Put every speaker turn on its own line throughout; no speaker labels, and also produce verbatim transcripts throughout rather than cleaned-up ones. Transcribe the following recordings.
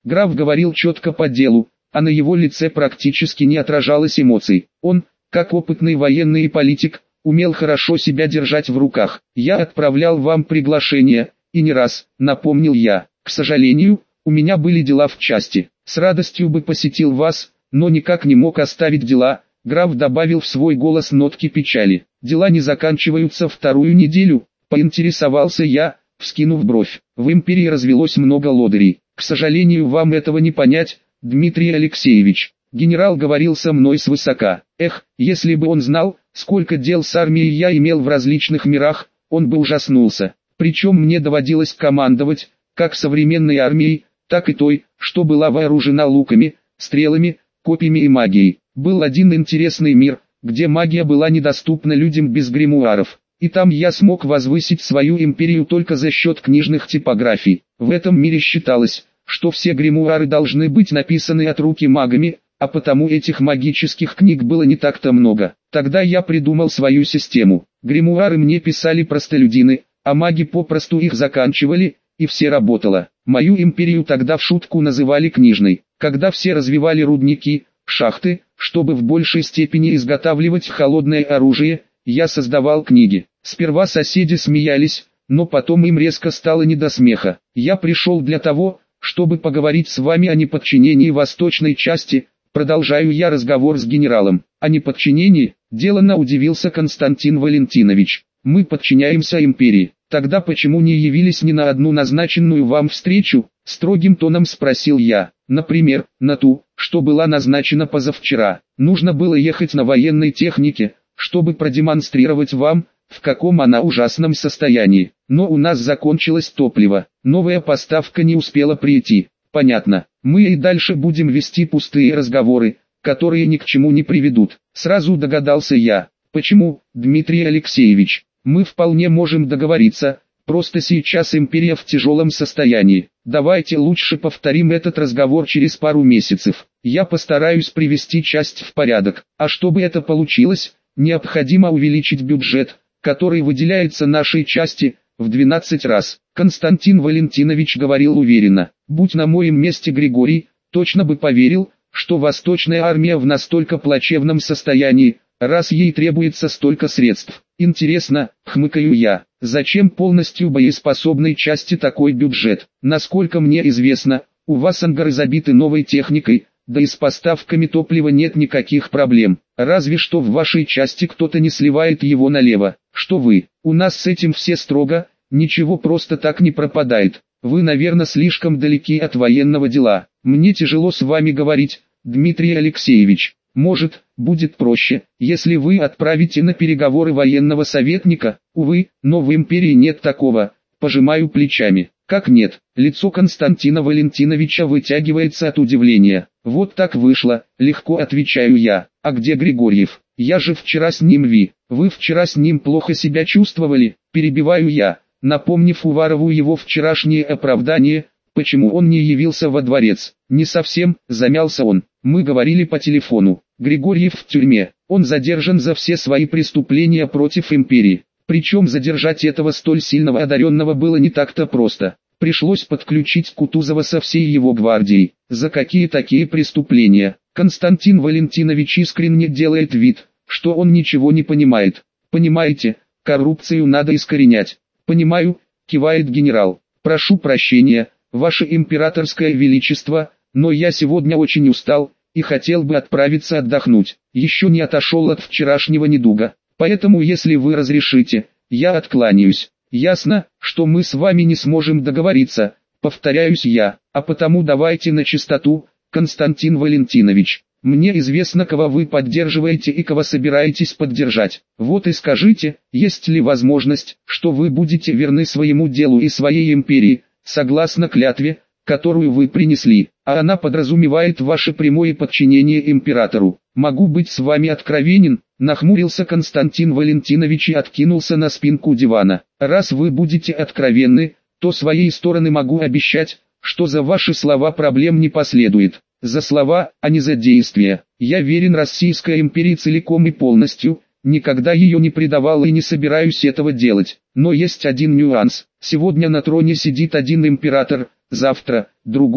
Граф говорил четко по делу, а на его лице практически не отражалось эмоций. Он, как опытный военный и политик, умел хорошо себя держать в руках. «Я отправлял вам приглашение, и не раз», — напомнил я. «К сожалению, у меня были дела в части. С радостью бы посетил вас, но никак не мог оставить дела». Граф добавил в свой голос нотки печали. «Дела не заканчиваются вторую неделю», — поинтересовался я, вскинув бровь. «В империи развелось много лодырей. К сожалению, вам этого не понять, Дмитрий Алексеевич». Генерал говорил со мной свысока. Эх, если бы он знал, сколько дел с армией я имел в различных мирах, он бы ужаснулся. Причем мне доводилось командовать, как современной армией, так и той, что была вооружена луками, стрелами, копьями и магией. Был один интересный мир, где магия была недоступна людям без гримуаров. И там я смог возвысить свою империю только за счет книжных типографий. В этом мире считалось, что все гримуары должны быть написаны от руки магами, а потому этих магических книг было не так-то много. Тогда я придумал свою систему. Гримуары мне писали простолюдины, а маги попросту их заканчивали, и все работало. Мою империю тогда в шутку называли книжной. Когда все развивали рудники, шахты, чтобы в большей степени изготавливать холодное оружие, я создавал книги. Сперва соседи смеялись, но потом им резко стало не до смеха. Я пришел для того, чтобы поговорить с вами о неподчинении восточной части. Продолжаю я разговор с генералом. О неподчинении, деланно удивился Константин Валентинович. Мы подчиняемся империи. Тогда почему не явились ни на одну назначенную вам встречу? Строгим тоном спросил я. Например, на ту, что была назначена позавчера. Нужно было ехать на военной технике, чтобы продемонстрировать вам, в каком она ужасном состоянии. Но у нас закончилось топливо. Новая поставка не успела прийти. Понятно. Мы и дальше будем вести пустые разговоры, которые ни к чему не приведут. Сразу догадался я. Почему, Дмитрий Алексеевич? Мы вполне можем договориться, просто сейчас империя в тяжелом состоянии. Давайте лучше повторим этот разговор через пару месяцев. Я постараюсь привести часть в порядок. А чтобы это получилось, необходимо увеличить бюджет, который выделяется нашей части, в двенадцать раз. Константин Валентинович говорил уверенно. Будь на моем месте Григорий, точно бы поверил, что Восточная армия в настолько плачевном состоянии, раз ей требуется столько средств. Интересно, хмыкаю я, зачем полностью боеспособной части такой бюджет? Насколько мне известно, у вас ангары забиты новой техникой, да и с поставками топлива нет никаких проблем. Разве что в вашей части кто-то не сливает его налево. Что вы? У нас с этим все строго, ничего просто так не пропадает. Вы, наверное, слишком далеки от военного дела. Мне тяжело с вами говорить, Дмитрий Алексеевич. Может, будет проще, если вы отправите на переговоры военного советника. Увы, но в империи нет такого. Пожимаю плечами. Как нет? Лицо Константина Валентиновича вытягивается от удивления. Вот так вышло, легко отвечаю я. А где Григорьев? Я же вчера с ним ви. Вы вчера с ним плохо себя чувствовали? Перебиваю я, напомнив Уварову его вчерашнее оправдание, почему он не явился во дворец. Не совсем, замялся он. Мы говорили по телефону. Григорьев в тюрьме. Он задержан за все свои преступления против империи. Причем задержать этого столь сильного одаренного было не так-то просто. Пришлось подключить Кутузова со всей его гвардией. За какие такие преступления? Константин Валентинович искренне делает вид, что он ничего не понимает. Понимаете, коррупцию надо искоренять. Понимаю, кивает генерал. Прошу прощения, ваше императорское величество, но я сегодня очень устал и хотел бы отправиться отдохнуть. Еще не отошел от вчерашнего недуга. Поэтому, если вы разрешите, я откланяюсь. Ясно, что мы с вами не сможем договориться, повторяюсь я, а потому давайте на чистоту, Константин Валентинович. Мне известно, кого вы поддерживаете и кого собираетесь поддержать. Вот и скажите, есть ли возможность, что вы будете верны своему делу и своей империи, согласно клятве, которую вы принесли, а она подразумевает ваше прямое подчинение императору. Могу быть с вами откровенен, нахмурился Константин Валентинович и откинулся на спинку дивана. Раз вы будете откровенны, то своей стороны могу обещать, что за ваши слова проблем не последует. За слова, а не за действия. Я верен Российской империи целиком и полностью, никогда ее не предавал и не собираюсь этого делать. Но есть один нюанс. Сегодня на троне сидит один император, завтра другой,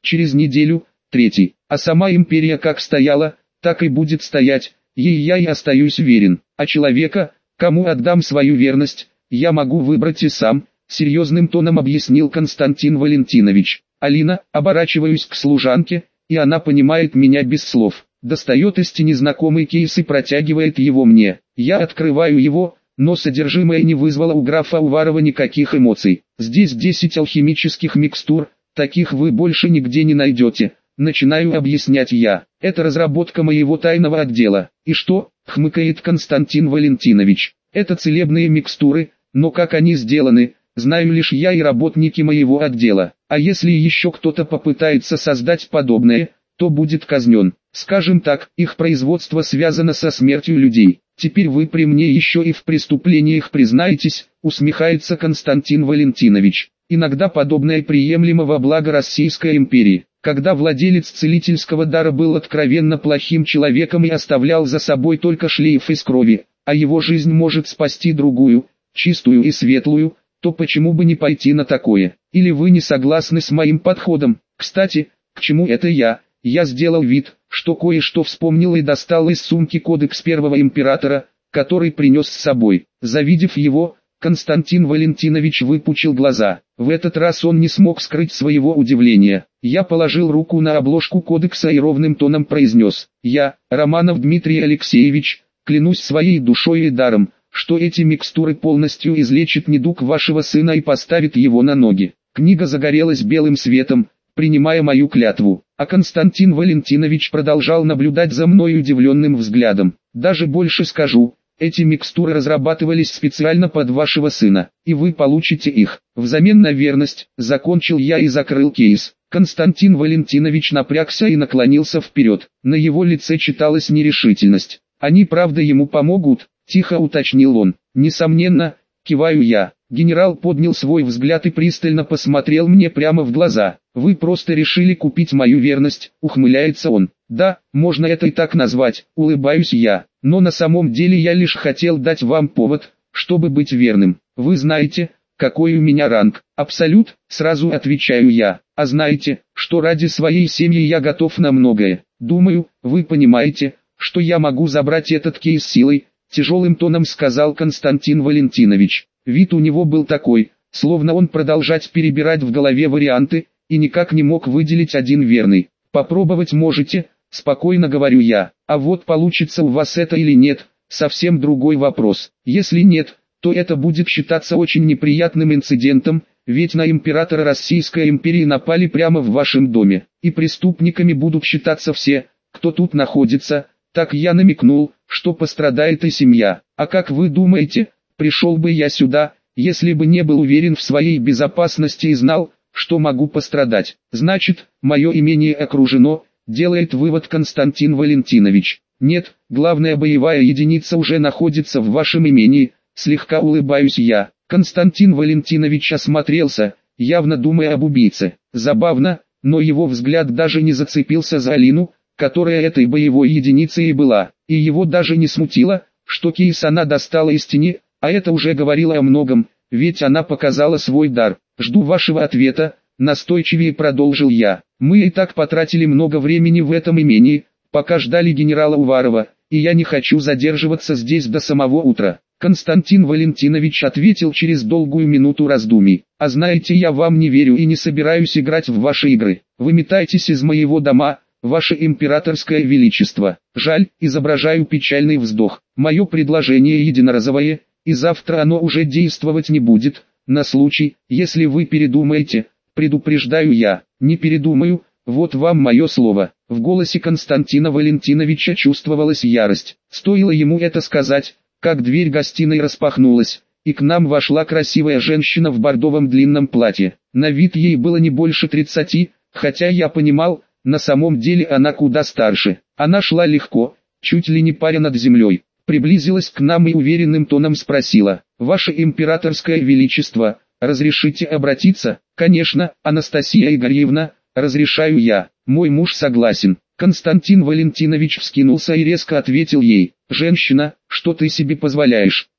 через неделю, третий. А сама империя как стояла, так и будет стоять, ей я и остаюсь верен. А человека, кому отдам свою верность, я могу выбрать и сам, серьезным тоном объяснил Константин Валентинович. Алина, оборачиваюсь к служанке, и она понимает меня без слов. Достает из тени знакомый кейс и протягивает его мне. Я открываю его, но содержимое не вызвало у графа Уварова никаких эмоций. Здесь десять алхимических микстур, таких вы больше нигде не найдете. Начинаю объяснять я. Это разработка моего тайного отдела. И что? Хмыкает Константин Валентинович. Это целебные микстуры, но как они сделаны, знаю лишь я и работники моего отдела. А если еще кто-то попытается создать подобное, то будет казнен. Скажем так, их производство связано со смертью людей. Теперь вы при мне еще и в преступлениях признаетесь, усмехается Константин Валентинович. Иногда подобное приемлемо во благо Российской империи. Когда владелец целительского дара был откровенно плохим человеком и оставлял за собой только шлейф из крови, а его жизнь может спасти другую, чистую и светлую, то почему бы не пойти на такое? Или вы не согласны с моим подходом? Кстати, к чему это я? Я сделал вид, что кое-что вспомнил и достал из сумки кодекс первого императора, который принес с собой. Завидев его, Константин Валентинович выпучил глаза. В этот раз он не смог скрыть своего удивления. Я положил руку на обложку кодекса и ровным тоном произнес: «Я, Романов Дмитрий Алексеевич, клянусь своей душой и даром, что эти микстуры полностью излечат недуг вашего сына и поставят его на ноги». Книга загорелась белым светом, принимая мою клятву, а Константин Валентинович продолжал наблюдать за мной удивленным взглядом. «Даже больше скажу, эти микстуры разрабатывались специально под вашего сына, и вы получите их взамен на верность», закончил я и закрыл кейс. Константин Валентинович напрягся и наклонился вперед, на его лице читалась нерешительность. «Они правда ему помогут?» — тихо уточнил он. «Несомненно», — киваю я. Генерал поднял свой взгляд и пристально посмотрел мне прямо в глаза. «Вы просто решили купить мою верность», — ухмыляется он. «Да, можно это и так назвать», — улыбаюсь я. «Но на самом деле я лишь хотел дать вам повод, чтобы быть верным. Вы знаете, какой у меня ранг?» «Абсолют», — сразу отвечаю я. «А знаете, что ради своей семьи я готов на многое. Думаю, вы понимаете, что я могу забрать этот кейс силой», — тяжелым тоном сказал Константин Валентинович. Вид у него был такой, словно он продолжать перебирать в голове варианты, и никак не мог выделить один верный. «Попробовать можете», — спокойно говорю я. «А вот получится у вас это или нет, совсем другой вопрос. Если нет, то это будет считаться очень неприятным инцидентом, ведь на императора Российской империи напали прямо в вашем доме, и преступниками будут считаться все, кто тут находится». Так я намекнул, что пострадает и семья. А как вы думаете, пришел бы я сюда, если бы не был уверен в своей безопасности и знал, что могу пострадать? Значит, мое имение окружено, делает вывод Константин Валентинович. Нет, главная боевая единица уже находится в вашем имении, слегка улыбаюсь я. Константин Валентинович осмотрелся, явно думая об убийце. Забавно, но его взгляд даже не зацепился за Алину, которая этой боевой единицей и была, и его даже не смутило, что кейс она достала из тени, а это уже говорило о многом, ведь она показала свой дар. «Жду вашего ответа», — настойчивее продолжил я. «Мы и так потратили много времени в этом имении, пока ждали генерала Уварова, и я не хочу задерживаться здесь до самого утра». Константин Валентинович ответил через долгую минуту раздумий. «А знаете, я вам не верю и не собираюсь играть в ваши игры. Вы метаетесь из моего дома, ваше императорское величество. Жаль, изображаю печальный вздох. Мое предложение единоразовое, и завтра оно уже действовать не будет. На случай, если вы передумаете, предупреждаю я, не передумаю, вот вам мое слово». В голосе Константина Валентиновича чувствовалась ярость. Стоило ему это сказать, как дверь гостиной распахнулась, и к нам вошла красивая женщина в бордовом длинном платье. На вид ей было не больше тридцати, хотя я понимал, на самом деле она куда старше. Она шла легко, чуть ли не паря над землей. Приблизилась к нам и уверенным тоном спросила: «Ваше императорское величество, разрешите обратиться?» «Конечно, Анастасия Игоревна, разрешаю я. Мой муж согласен». Константин Валентинович вскинулся и резко ответил ей: «Женщина, что ты себе позволяешь?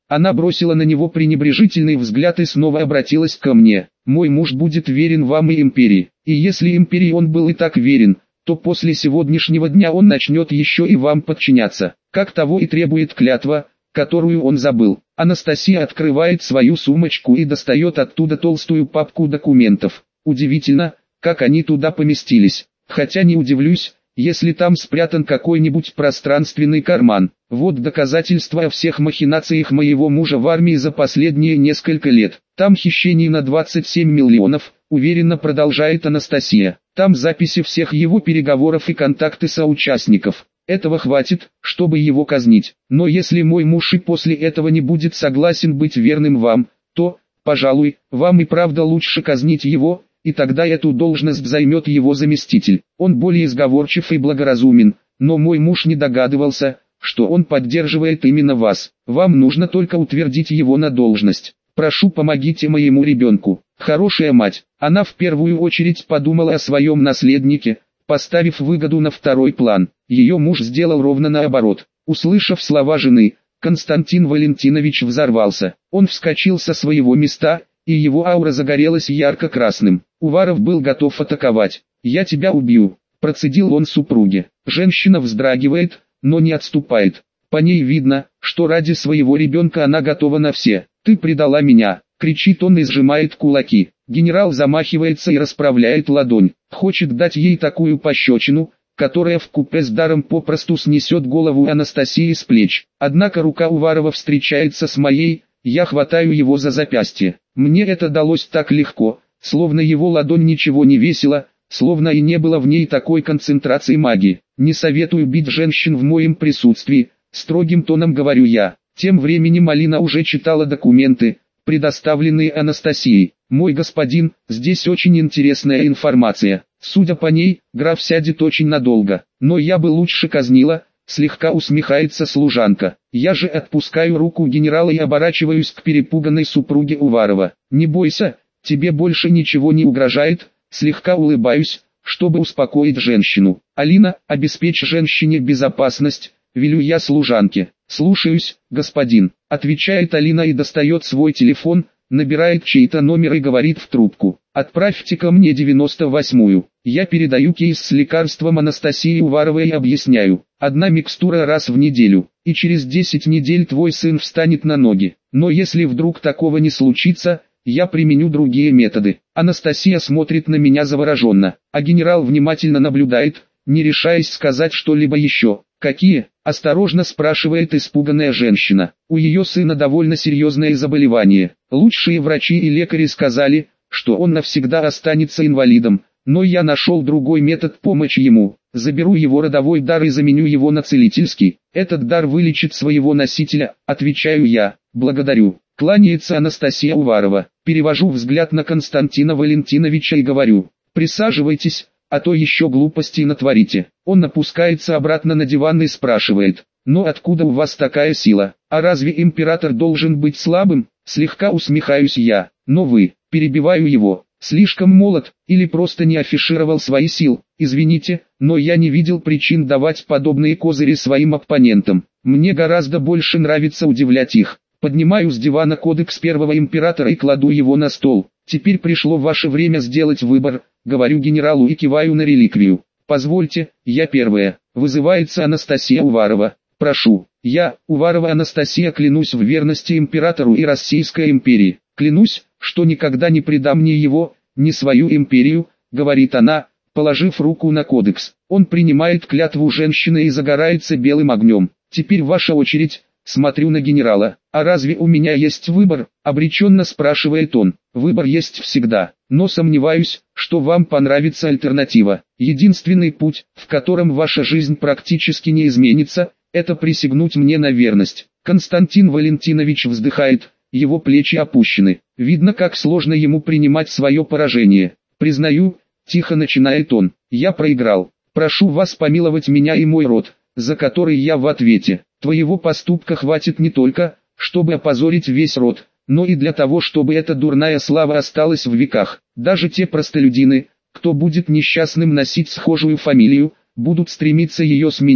Она бросила на него пренебрежительный взгляд и снова обратилась ко мне. «Мой муж будет верен вам и империи, и если империи он был и так верен, то после сегодняшнего дня он начнет еще и вам подчиняться, как того и требует клятва, которую он забыл». Анастасия открывает свою сумочку и достает оттуда толстую папку документов. Удивительно, как они туда поместились, хотя не удивлюсь, если там спрятан какой-нибудь пространственный карман. Вот доказательства о всех махинациях моего мужа в армии за последние несколько лет. Там хищений на двадцать семь миллионов, уверенно продолжает Анастасия. Там записи всех его переговоров и контакты соучастников. Этого хватит, чтобы его казнить. Но если мой муж и после этого не будет согласен быть верным вам, то, пожалуй, вам и правда лучше казнить его, и тогда эту должность займет его заместитель. Он более сговорчив и благоразумен, но мой муж не догадывался, что он поддерживает именно вас. Вам нужно только утвердить его на должность. Прошу, помогите моему ребенку. Хорошая мать. Она в первую очередь подумала о своем наследнике, поставив выгоду на второй план. Ее муж сделал ровно наоборот. Услышав слова жены, Константин Валентинович взорвался. Он вскочил со своего места, и его аура загорелась ярко-красным. Уваров был готов атаковать. «Я тебя убью», – процедил он супруге. Женщина вздрагивает, но не отступает. По ней видно, что ради своего ребенка она готова на все. «Ты предала меня», – кричит он и сжимает кулаки. Генерал замахивается и расправляет ладонь. Хочет дать ей такую пощечину, которая вкупе с даром попросту снесет голову Анастасии с плеч. Однако рука Уварова встречается с моей, я хватаю его за запястье. Мне это далось так легко, словно его ладонь ничего не весила, словно и не было в ней такой концентрации магии. «Не советую бить женщин в моем присутствии», — строгим тоном говорю я. Тем временем Алина уже читала документы, предоставленные Анастасией. «Мой господин, здесь очень интересная информация. Судя по ней, граф сядет очень надолго. Но я бы лучше казнила», — слегка усмехается служанка. Я же отпускаю руку генерала и оборачиваюсь к перепуганной супруге Уварова. «Не бойся, тебе больше ничего не угрожает», — слегка улыбаюсь, чтобы успокоить женщину. «Алина, обеспечь женщине безопасность», — велю я служанке. «Слушаюсь, господин», — отвечает Алина и достает свой телефон, набирает чей-то номер и говорит в трубку. «Отправьте ко мне девяносто восьмую. Я передаю кейс с лекарством Анастасии Уваровой и объясняю. Одна микстура раз в неделю, и через десять недель твой сын встанет на ноги. Но если вдруг такого не случится, я применю другие методы». Анастасия смотрит на меня завороженно, а генерал внимательно наблюдает, не решаясь сказать что-либо еще. «Какие?» – осторожно спрашивает испуганная женщина. «У ее сына довольно серьезное заболевание. Лучшие врачи и лекари сказали, что он навсегда останется инвалидом, но я нашел другой метод помощи ему. Заберу его родовой дар и заменю его на целительский. Этот дар вылечит своего носителя», – отвечаю я. «Благодарю». Кланяется Анастасия Уварова. Перевожу взгляд на Константина Валентиновича и говорю: «Присаживайтесь, а то еще глупостей натворите». Он опускается обратно на диван и спрашивает: «Но откуда у вас такая сила? А разве император должен быть слабым?» Слегка усмехаюсь я. «Но вы», перебиваю его, «слишком молод, или просто не афишировал свои силы. Извините, но я не видел причин давать подобные козыри своим оппонентам. Мне гораздо больше нравится удивлять их». Поднимаю с дивана кодекс первого императора и кладу его на стол. «Теперь пришло ваше время сделать выбор», говорю генералу и киваю на реликвию. «Позвольте, я первая», вызывается Анастасия Уварова. «Прошу». «Я, Уварова Анастасия, клянусь в верности императору и Российской империи. Клянусь, что никогда не предам ни его, ни свою империю», говорит она, положив руку на кодекс. Он принимает клятву женщины и загорается белым огнем. «Теперь ваша очередь». Смотрю на генерала. «А разве у меня есть выбор?» – обреченно спрашивает он. «Выбор есть всегда, но сомневаюсь, что вам понравится альтернатива. Единственный путь, в котором ваша жизнь практически не изменится, это присягнуть мне на верность». Константин Валентинович вздыхает, его плечи опущены. Видно, как сложно ему принимать свое поражение. «Признаю», – тихо начинает он, – «я проиграл. Прошу вас помиловать меня и мой род, за который я в ответе. Твоего поступка хватит не только, чтобы опозорить весь род, но и для того, чтобы эта дурная слава осталась в веках. Даже те простолюдины, кто будет несчастным носить схожую фамилию, будут стремиться ее сменить,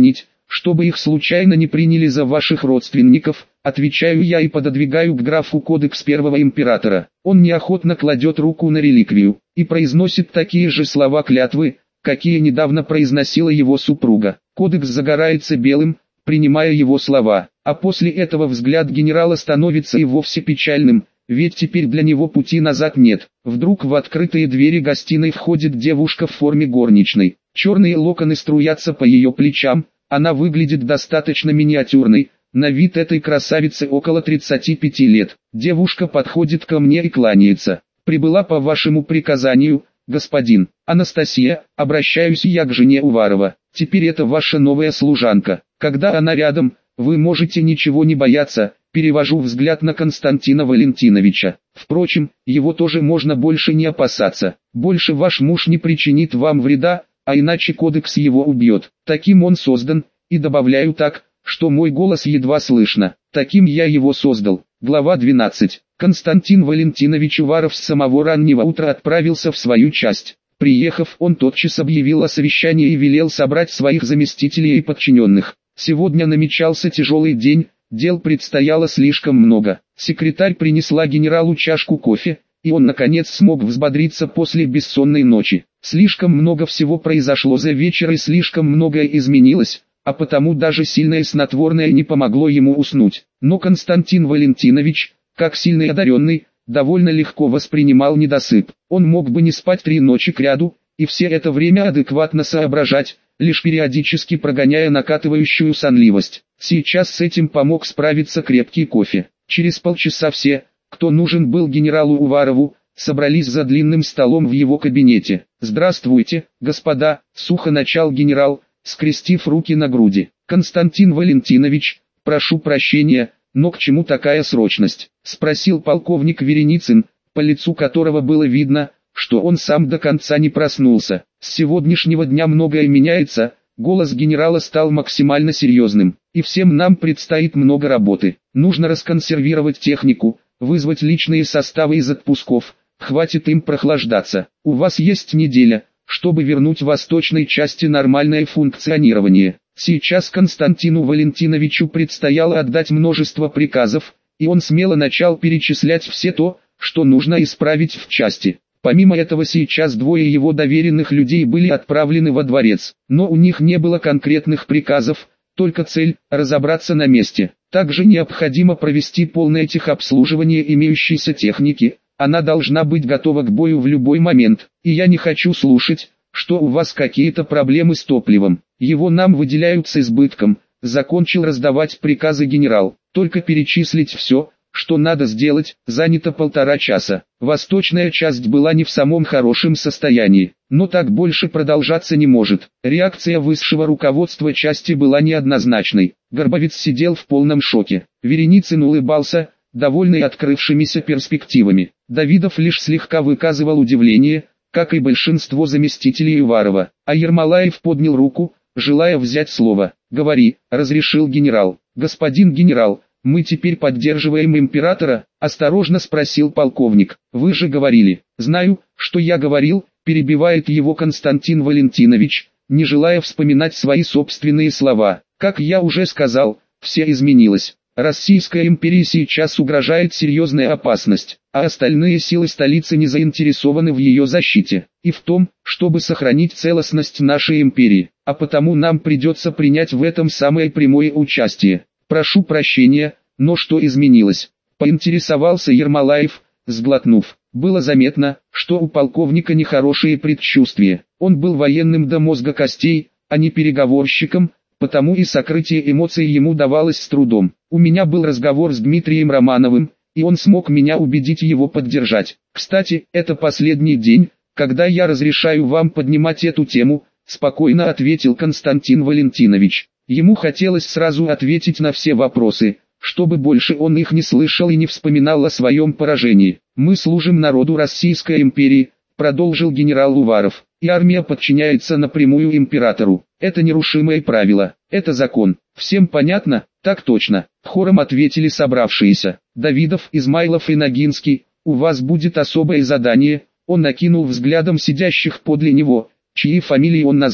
чтобы их случайно не приняли за ваших родственников, отвечаю я и пододвигаю к графу кодекс первого императора. Он неохотно кладет руку на реликвию и произносит такие же слова клятвы, какие недавно произносила его супруга. Кодекс загорается белым, принимая его слова, а после этого взгляд генерала становится и вовсе печальным, ведь теперь для него пути назад нет. Вдруг в открытые двери гостиной входит девушка в форме горничной. Черные локоны струятся по ее плечам, она выглядит достаточно миниатюрной, на вид этой красавицы около тридцати пяти лет. Девушка подходит ко мне и кланяется. «Прибыла по вашему приказанию, господин Анастасия, обращаюсь я к жене Уварова. Теперь это ваша новая служанка. Когда она рядом, вы можете ничего не бояться». Перевожу взгляд на Константина Валентиновича. Впрочем, его тоже можно больше не опасаться. Больше ваш муж не причинит вам вреда, а иначе кодекс его убьет. Таким он создан, и добавляю так, что мой голос едва слышно. Таким я его создал. Глава двенадцать. Константин Валентинович Уваров с самого раннего утра отправился в свою часть. Приехав, он тотчас объявил о совещании и велел собрать своих заместителей и подчиненных. Сегодня намечался тяжелый день. Дел предстояло слишком много. Секретарь принесла генералу чашку кофе, и он наконец смог взбодриться после бессонной ночи. Слишком много всего произошло за вечер и слишком многое изменилось, а потому даже сильное снотворное не помогло ему уснуть. Но Константин Валентинович, как сильный одаренный, довольно легко воспринимал недосып. Он мог бы не спать три ночи кряду, и все это время адекватно соображать, лишь периодически прогоняя накатывающую сонливость. Сейчас с этим помог справиться крепкий кофе. Через полчаса все, кто нужен был генералу Уварову, собрались за длинным столом в его кабинете. «Здравствуйте, господа», — сухо начал генерал, скрестив руки на груди. «Константин Валентинович, прошу прощения, но к чему такая срочность?» — спросил полковник Вереницын, по лицу которого было видно, что он сам до конца не проснулся. «С сегодняшнего дня многое меняется», — голос генерала стал максимально серьезным. «И всем нам предстоит много работы. Нужно расконсервировать технику, вызвать личные составы из отпусков, хватит им прохлаждаться. У вас есть неделя, чтобы вернуть восточной части нормальное функционирование». Сейчас Константину Валентиновичу предстояло отдать множество приказов, и он смело начал перечислять все то, что нужно исправить в части. Помимо этого сейчас двое его доверенных людей были отправлены во дворец, но у них не было конкретных приказов, только цель – разобраться на месте. Также необходимо провести полное техобслуживание имеющейся техники, она должна быть готова к бою в любой момент, и я не хочу слушать, что у вас какие-то проблемы с топливом, его нам выделяют с избытком, закончил раздавать приказы генерал. Только перечислить все, что надо сделать, занято полтора часа. Восточная часть была не в самом хорошем состоянии, но так больше продолжаться не может. Реакция высшего руководства части была неоднозначной. Горбовец сидел в полном шоке. Вереницын улыбался, довольный открывшимися перспективами. Давидов лишь слегка выказывал удивление, как и большинство заместителей Уварова. А Ермолаев поднял руку, желая взять слово. «Говори», — разрешил генерал. «Господин генерал, мы теперь поддерживаем императора?» — осторожно спросил полковник. «Вы же говорили». «Знаю, что я говорил», — перебивает его Константин Валентинович, не желая вспоминать свои собственные слова. «Как я уже сказал, все изменилось. Российской империи сейчас угрожает серьезная опасность, а остальные силы столицы не заинтересованы в ее защите и в том, чтобы сохранить целостность нашей империи, а потому нам придется принять в этом самое прямое участие. Прошу прощения, но что изменилось?» — поинтересовался Ермолаев, сглотнув. Было заметно, что у полковника нехорошие предчувствия. Он был военным до мозга костей, а не переговорщиком, потому и сокрытие эмоций ему давалось с трудом. «У меня был разговор с Дмитрием Романовым, и он смог меня убедить его поддержать. Кстати, это последний день, когда я разрешаю вам поднимать эту тему», — спокойно ответил Константин Валентинович. Ему хотелось сразу ответить на все вопросы, чтобы больше он их не слышал и не вспоминал о своем поражении. «Мы служим народу Российской империи», — продолжил генерал Уваров, — «и армия подчиняется напрямую императору. Это нерушимое правило, это закон. Всем понятно?» «Так точно», — хором ответили собравшиеся. «Давидов, Измайлов и Ногинский, у вас будет особое задание», — он накинул взглядом сидящих подле него, чьи фамилии он назвал.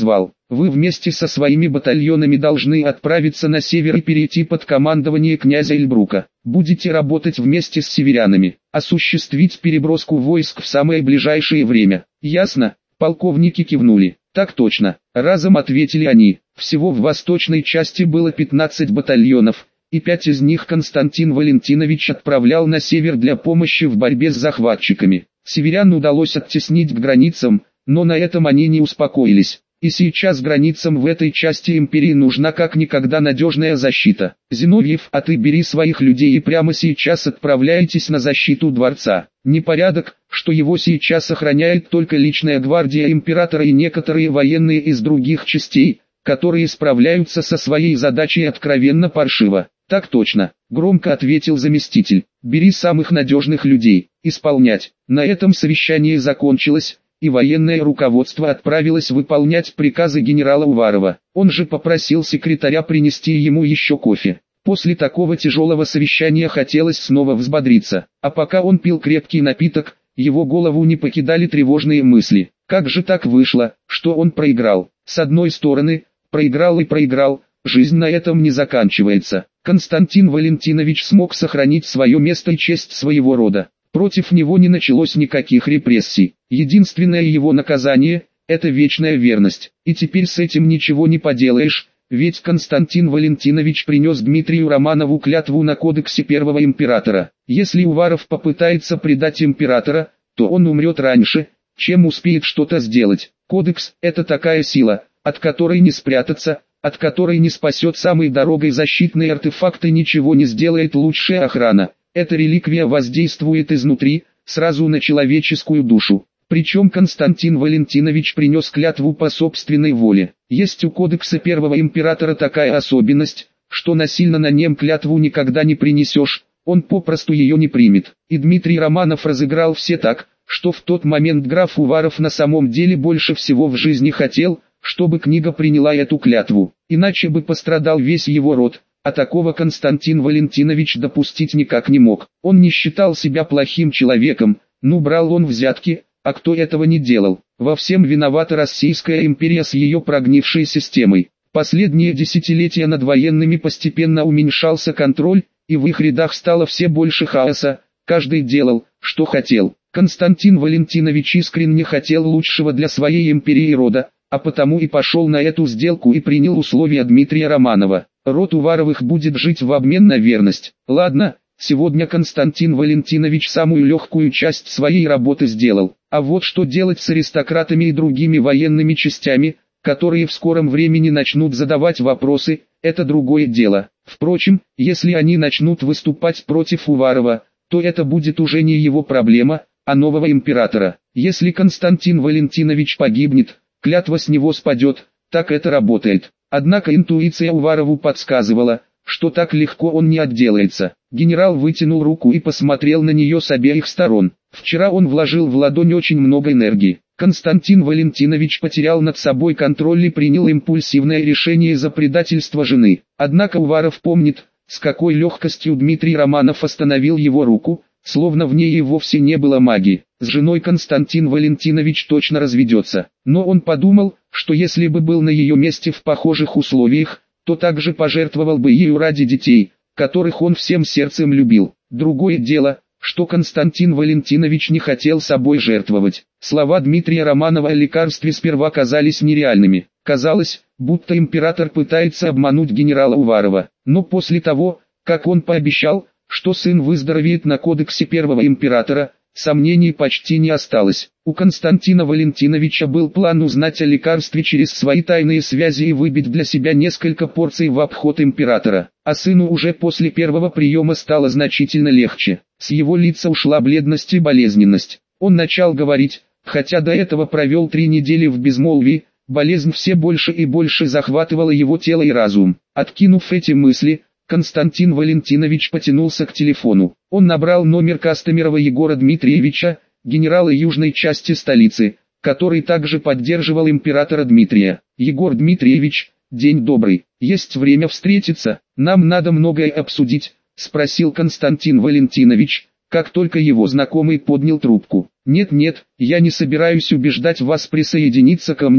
вы вместе со своими батальонами должны отправиться на север и перейти под командование князя Эльбрука. Будете работать вместе с северянами, осуществить переброску войск в самое ближайшее время. Ясно? Полковники кивнули. Так точно, разом ответили они. Всего в восточной части было пятнадцать батальонов, и пять из них Константин Валентинович отправлял на север для помощи в борьбе с захватчиками. Северян удалось оттеснить к границам, но на этом они не успокоились. И сейчас границам в этой части империи нужна как никогда надежная защита. Зиновьев, а ты бери своих людей и прямо сейчас отправляйтесь на защиту дворца. Непорядок, что его сейчас охраняет только личная гвардия императора и некоторые военные из других частей, которые справляются со своей задачей откровенно паршиво. Так точно, громко ответил заместитель. Бери самых надежных людей, исполнять. На этом совещание закончилось, и военное руководство отправилось выполнять приказы генерала Уварова. Он же попросил секретаря принести ему еще кофе. После такого тяжелого совещания хотелось снова взбодриться, а пока он пил крепкий напиток, его голову не покидали тревожные мысли. Как же так вышло, что он проиграл? С одной стороны, проиграл и проиграл, жизнь на этом не заканчивается. Константин Валентинович смог сохранить свое место и честь своего рода. Против него не началось никаких репрессий. Единственное его наказание – это вечная верность. И теперь с этим ничего не поделаешь, ведь Константин Валентинович принес Дмитрию Романову клятву на кодексе первого императора. Если Уваров попытается предать императора, то он умрет раньше, чем успеет что-то сделать. Кодекс – это такая сила, от которой не спрятаться, от которой не спасет самый дорогой защитный артефакт и ничего не сделает лучшая охрана. Эта реликвия воздействует изнутри, сразу на человеческую душу. Причем Константин Валентинович принес клятву по собственной воле. Есть у кодекса первого императора такая особенность, что насильно на нем клятву никогда не принесешь, он попросту ее не примет. И Дмитрий Романов разыграл все так, что в тот момент граф Уваров на самом деле больше всего в жизни хотел, чтобы книга приняла эту клятву, иначе бы пострадал весь его род. А такого Константин Валентинович допустить никак не мог. Он не считал себя плохим человеком, ну брал он взятки, а кто этого не делал? Во всем виновата Российская империя с ее прогнившей системой. Последние десятилетия над военными постепенно уменьшался контроль, и в их рядах стало все больше хаоса, каждый делал, что хотел. Константин Валентинович искренне хотел лучшего для своей империи и рода, а потому и пошел на эту сделку и принял условия Дмитрия Романова. Род Уваровых будет жить в обмен на верность. Ладно, сегодня Константин Валентинович самую легкую часть своей работы сделал. А вот что делать с аристократами и другими военными частями, которые в скором времени начнут задавать вопросы, это другое дело. Впрочем, если они начнут выступать против Уварова, то это будет уже не его проблема, а нового императора. Если Константин Валентинович погибнет, клятва с него спадет, так это работает. Однако интуиция Уварову подсказывала, что так легко он не отделается. Генерал вытянул руку и посмотрел на нее с обеих сторон. Вчера он вложил в ладонь очень много энергии. Константин Валентинович потерял над собой контроль и принял импульсивное решение за предательство жены. Однако Уваров помнит, с какой легкостью Дмитрий Романов остановил его руку, словно в ней и вовсе не было магии. С женой Константин Валентинович точно разведется. Но он подумал, что если бы был на ее месте в похожих условиях, то также пожертвовал бы ею ради детей, которых он всем сердцем любил. Другое дело, что Константин Валентинович не хотел собой жертвовать. Слова Дмитрия Романова о лекарстве сперва казались нереальными. Казалось, будто император пытается обмануть генерала Уварова. Но после того, как он пообещал, что сын выздоровеет на кодексе первого императора, сомнений почти не осталось. У Константина Валентиновича был план узнать о лекарстве через свои тайные связи и выбить для себя несколько порций в обход императора. А сыну уже после первого приема стало значительно легче. С его лица ушла бледность и болезненность. Он начал говорить, хотя до этого провел три недели в безмолвии, болезнь все больше и больше захватывала его тело и разум. Откинув эти мысли, Константин Валентинович потянулся к телефону. Он набрал номер Костомерова Егора Дмитриевича, генерала южной части столицы, который также поддерживал императора Дмитрия. «Егор Дмитриевич, день добрый. Есть время встретиться? Нам надо многое обсудить», — спросил Константин Валентинович, как только его знакомый поднял трубку. «Нет-нет, я не собираюсь убеждать вас присоединиться ко мне»,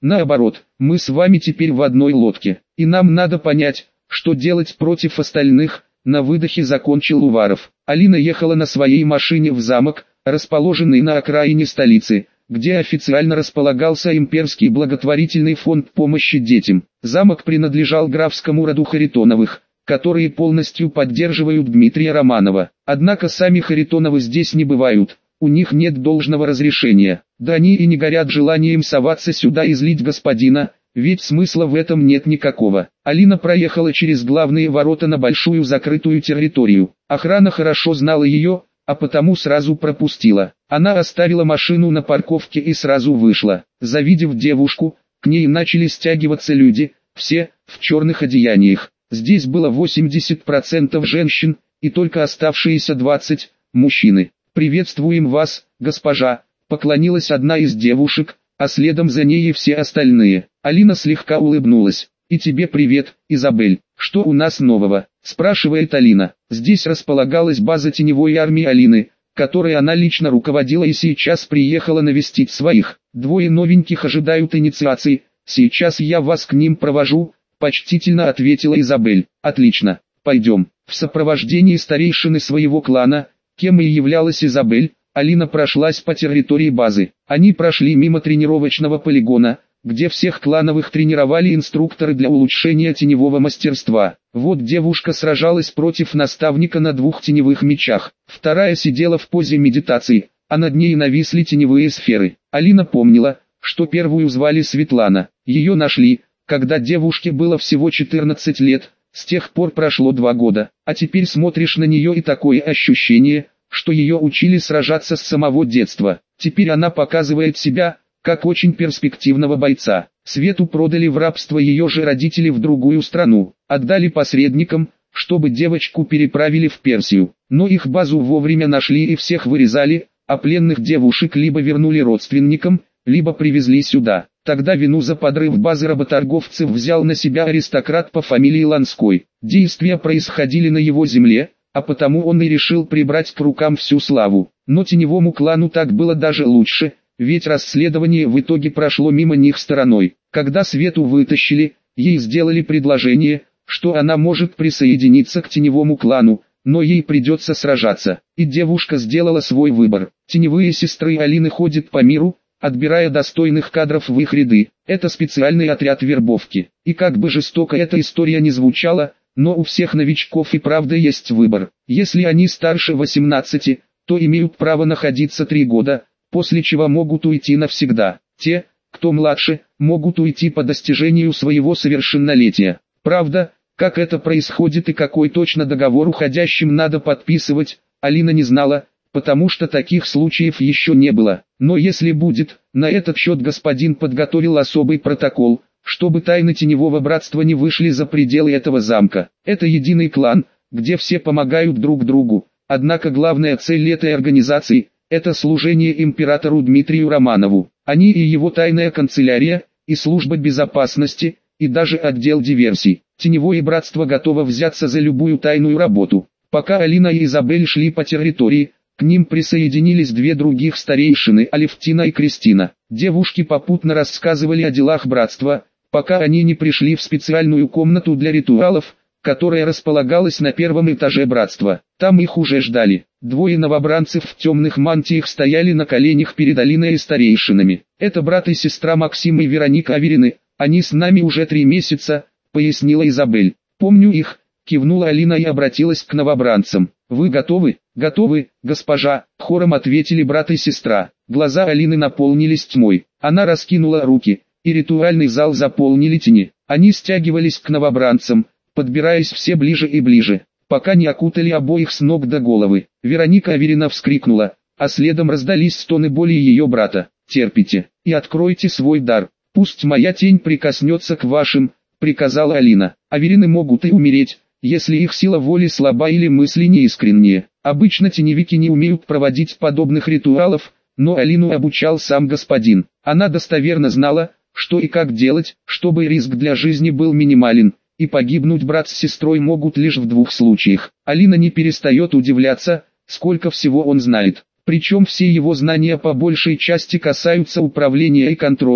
Наоборот, мы с вами теперь в одной лодке, и нам надо понять, что делать против остальных. На выдохе закончил Уваров. Алина ехала на своей машине в замок, расположенный на окраине столицы, где официально располагался имперский благотворительный фонд помощи детям. Замок принадлежал графскому роду Харитоновых, которые полностью поддерживают Дмитрия Романова. Однако сами Харитоновы здесь не бывают, у них нет должного разрешения. Да они и не горят желанием соваться сюда и злить господина, ведь смысла в этом нет никакого. Алина проехала через главные ворота на большую закрытую территорию. Охрана хорошо знала ее, а потому сразу пропустила. Она оставила машину на парковке и сразу вышла. Завидев девушку, к ней начали стягиваться люди, все в черных одеяниях. Здесь было восемьдесят процентов женщин, и только оставшиеся двадцать – мужчины. «Приветствуем вас, госпожа», – поклонилась одна из девушек, а следом за ней и все остальные. Алина слегка улыбнулась. «И тебе привет, Изабель. Что у нас нового?» – спрашивает Алина. Здесь располагалась база теневой армии Алины, которой она лично руководила и сейчас приехала навестить своих. «Двое новеньких ожидают инициации, сейчас я вас к ним провожу», – почтительно ответила Изабель. «Отлично, пойдем». В сопровождении старейшины своего клана, кем и являлась Изабель, Алина прошлась по территории базы. Они прошли мимо тренировочного полигона, где всех клановых тренировали инструкторы для улучшения теневого мастерства. Вот девушка сражалась против наставника на двух теневых мечах. Вторая сидела в позе медитации, а над ней нависли теневые сферы. Алина помнила, что первую звали Светлана. Ее нашли, когда девушке было всего четырнадцать лет, с тех пор прошло два года. А теперь смотришь на нее и такое ощущение, что ее учили сражаться с самого детства. Теперь она показывает себя, как очень перспективного бойца. Свету продали в рабство ее же родители в другую страну, отдали посредникам, чтобы девочку переправили в Персию. Но их базу вовремя нашли и всех вырезали, а пленных девушек либо вернули родственникам, либо привезли сюда. Тогда вину за подрыв базы работорговцев взял на себя аристократ по фамилии Ланской. Действия происходили на его земле, а потому он и решил прибрать к рукам всю славу. Но теневому клану так было даже лучше, ведь расследование в итоге прошло мимо них стороной. Когда Свету вытащили, ей сделали предложение, что она может присоединиться к теневому клану, но ей придется сражаться. И девушка сделала свой выбор. Теневые сестры Алины ходят по миру, отбирая достойных кадров в их ряды. Это специальный отряд вербовки. И как бы жестоко эта история не звучала, но у всех новичков и правда есть выбор. Если они старше восемнадцати, то имеют право находиться три года, после чего могут уйти навсегда. Те, кто младше, могут уйти по достижению своего совершеннолетия. Правда, как это происходит и какой точно договор уходящим надо подписывать, Алина не знала, потому что таких случаев еще не было. Но если будет, на этот счет господин подготовил особый протокол, чтобы тайны теневого братства не вышли за пределы этого замка. Это единый клан, где все помогают друг другу, однако главная цель этой организации – это служение императору Дмитрию Романову. Они и его тайная канцелярия, и служба безопасности, и даже отдел диверсий. Теневое братство готово взяться за любую тайную работу. Пока Алина и Изабель шли по территории, к ним присоединились две других старейшины, Алевтина и Кристина. Девушки попутно рассказывали о делах братства, пока они не пришли в специальную комнату для ритуалов, которая располагалась на первом этаже братства. Там их уже ждали. Двое новобранцев в темных мантиях стояли на коленях перед Алиной и старейшинами. Это брат и сестра Максим и Вероника Аверины, они с нами уже три месяца, пояснила Изабель. Помню их, кивнула Алина и обратилась к новобранцам. Вы готовы? Готовы, госпожа, хором ответили брат и сестра. Глаза Алины наполнились тьмой. Она раскинула руки, и ритуальный зал заполнили тени. Они стягивались к новобранцам, подбираясь все ближе и ближе, пока не окутали обоих с ног до головы. Вероника Аверина вскрикнула, а следом раздались стоны боли ее брата. «Терпите и откройте свой дар, пусть моя тень прикоснется к вашим», — приказала Алина. Аверины могут и умереть, если их сила воли слаба или мысли неискренние. Обычно теневики не умеют проводить подобных ритуалов, но Алину обучал сам господин. Она достоверно знала, что и как делать, чтобы риск для жизни был минимален, и погибнуть брат с сестрой могут лишь в двух случаях. Алина не перестает удивляться, сколько всего он знает. Причем все его знания по большей части касаются управления и контроля,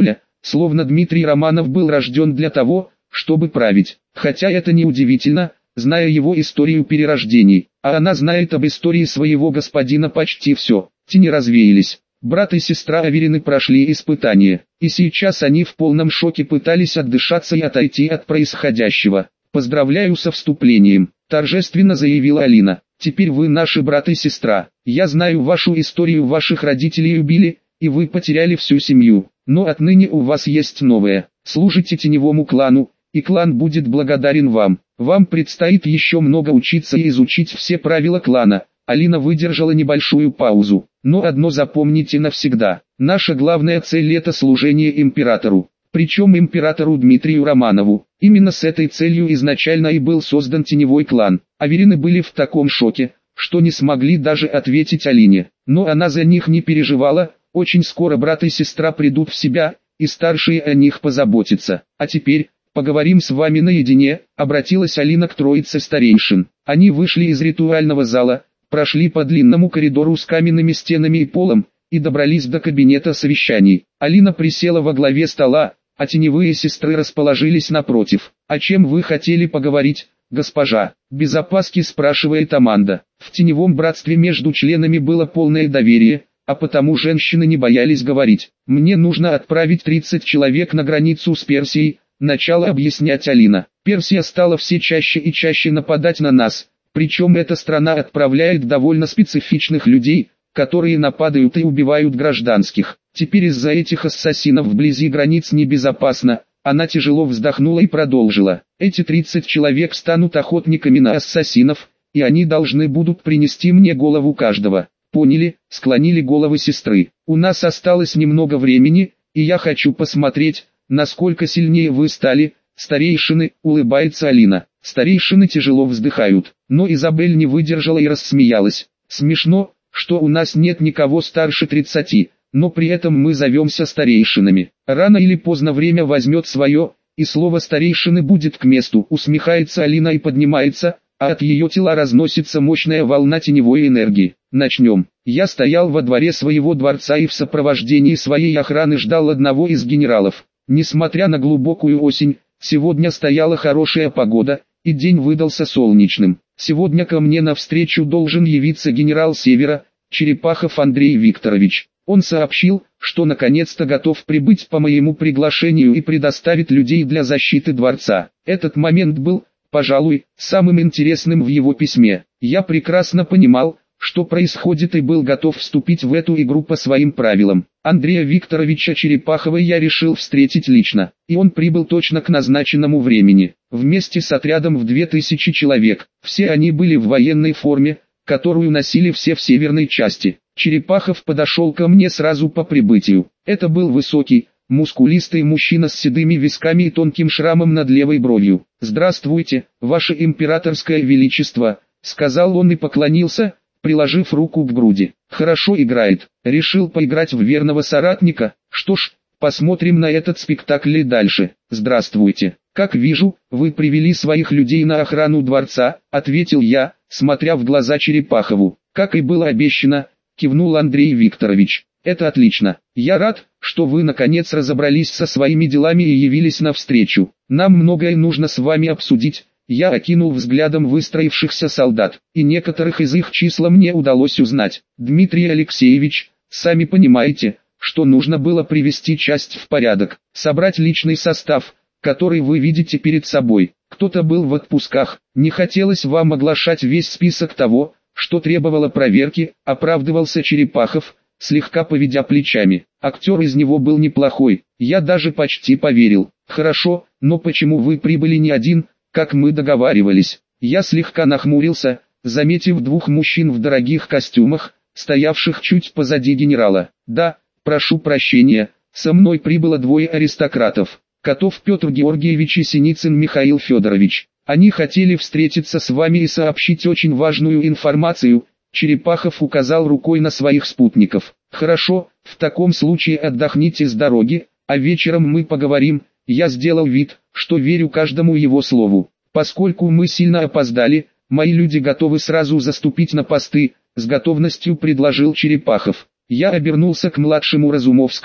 словно Дмитрий Романов был рожден для того, чтобы править. Хотя это не удивительно, зная его историю перерождений, а она знает об истории своего господина почти все. Тени развеялись. Брат и сестра Аверины прошли испытание, и сейчас они в полном шоке пытались отдышаться и отойти от происходящего. «Поздравляю со вступлением», – торжественно заявила Алина. «Теперь вы наши брат и сестра. Я знаю вашу историю, ваших родителей убили, и вы потеряли всю семью. Но отныне у вас есть новое. Служите теневому клану, и клан будет благодарен вам. Вам предстоит еще много учиться и изучить все правила клана». Алина выдержала небольшую паузу. «Но одно запомните навсегда. Наша главная цель – это служение императору. Причем императору Дмитрию Романову. Именно с этой целью изначально и был создан теневой клан». Аверины были в таком шоке, что не смогли даже ответить Алине. Но она за них не переживала. Очень скоро брат и сестра придут в себя, и старшие о них позаботятся. «А теперь поговорим с вами наедине», — обратилась Алина к троице старейшин. Они вышли из ритуального зала, прошли по длинному коридору с каменными стенами и полом, и добрались до кабинета совещаний. Алина присела во главе стола, а теневые сестры расположились напротив. «О чем вы хотели поговорить, госпожа?» без опаски спрашивает Аманда. В теневом братстве между членами было полное доверие, а потому женщины не боялись говорить. «Мне нужно отправить тридцать человек на границу с Персией», начала объяснять Алина. «Персия стала все чаще и чаще нападать на нас, причем эта страна отправляет довольно специфичных людей, которые нападают и убивают гражданских. Теперь из-за этих ассасинов вблизи границ небезопасно». Она тяжело вздохнула и продолжила. «Эти тридцать человек станут охотниками на ассасинов, и они должны будут принести мне голову каждого». «Поняли», — склонили головы сестры. «У нас осталось немного времени, и я хочу посмотреть, насколько сильнее вы стали». «Старейшины», — улыбается Алина. Старейшины тяжело вздыхают, но Изабель не выдержала и рассмеялась. «Смешно, что у нас нет никого старше тридцати, но при этом мы зовемся старейшинами. Рано или поздно время возьмет свое, и слово старейшины будет к месту», — усмехается Алина и поднимается, а от ее тела разносится мощная волна теневой энергии. «Начнем». Я стоял во дворе своего дворца и в сопровождении своей охраны ждал одного из генералов. Несмотря на глубокую осень, сегодня стояла хорошая погода, и день выдался солнечным. Сегодня ко мне навстречу должен явиться генерал Севера, Черепахов Андрей Викторович. Он сообщил, что наконец-то готов прибыть по моему приглашению и предоставит людей для защиты дворца. Этот момент был, пожалуй, самым интересным в его письме. Я прекрасно понимал, что происходит, и был готов вступить в эту игру по своим правилам. Андрея Викторовича Черепахова я решил встретить лично, и он прибыл точно к назначенному времени, вместе с отрядом в две тысячи человек. Все они были в военной форме, которую носили все в северной части. Черепахов подошел ко мне сразу по прибытию. Это был высокий, мускулистый мужчина с седыми висками и тонким шрамом над левой бровью. «Здравствуйте, ваше императорское величество», — сказал он и поклонился, приложив руку к груди. «Хорошо играет. Решил поиграть в верного соратника. Что ж, посмотрим на этот спектакль и дальше. Здравствуйте. Как вижу, вы привели своих людей на охрану дворца», — ответил я, смотря в глаза Черепахову. «Как и было обещано», — кивнул Андрей Викторович. «Это отлично. Я рад, что вы наконец разобрались со своими делами и явились навстречу. Нам многое нужно с вами обсудить». Я окинул взглядом выстроившихся солдат, и некоторых из их числа мне удалось узнать. «Дмитрий Алексеевич, сами понимаете, что нужно было привести часть в порядок, собрать личный состав, который вы видите перед собой. Кто-то был в отпусках, не хотелось вам оглашать весь список того, что требовало проверки», — оправдывался Черепахов, слегка поведя плечами. «Актер из него был неплохой, я даже почти поверил». «Хорошо, но почему вы прибыли не один, как мы договаривались?» Я слегка нахмурился, заметив двух мужчин в дорогих костюмах, стоявших чуть позади генерала. «Да, прошу прощения, со мной прибыло двое аристократов, Котов Петр Георгиевич и Синицын Михаил Федорович. Они хотели встретиться с вами и сообщить очень важную информацию». Черепахов указал рукой на своих спутников. «Хорошо, в таком случае отдохните с дороги, а вечером мы поговорим». Я сделал вид, что верю каждому его слову. «Поскольку мы сильно опоздали, мои люди готовы сразу заступить на посты», — с готовностью предложил Черепахов. Я обернулся к младшему Разумовскому,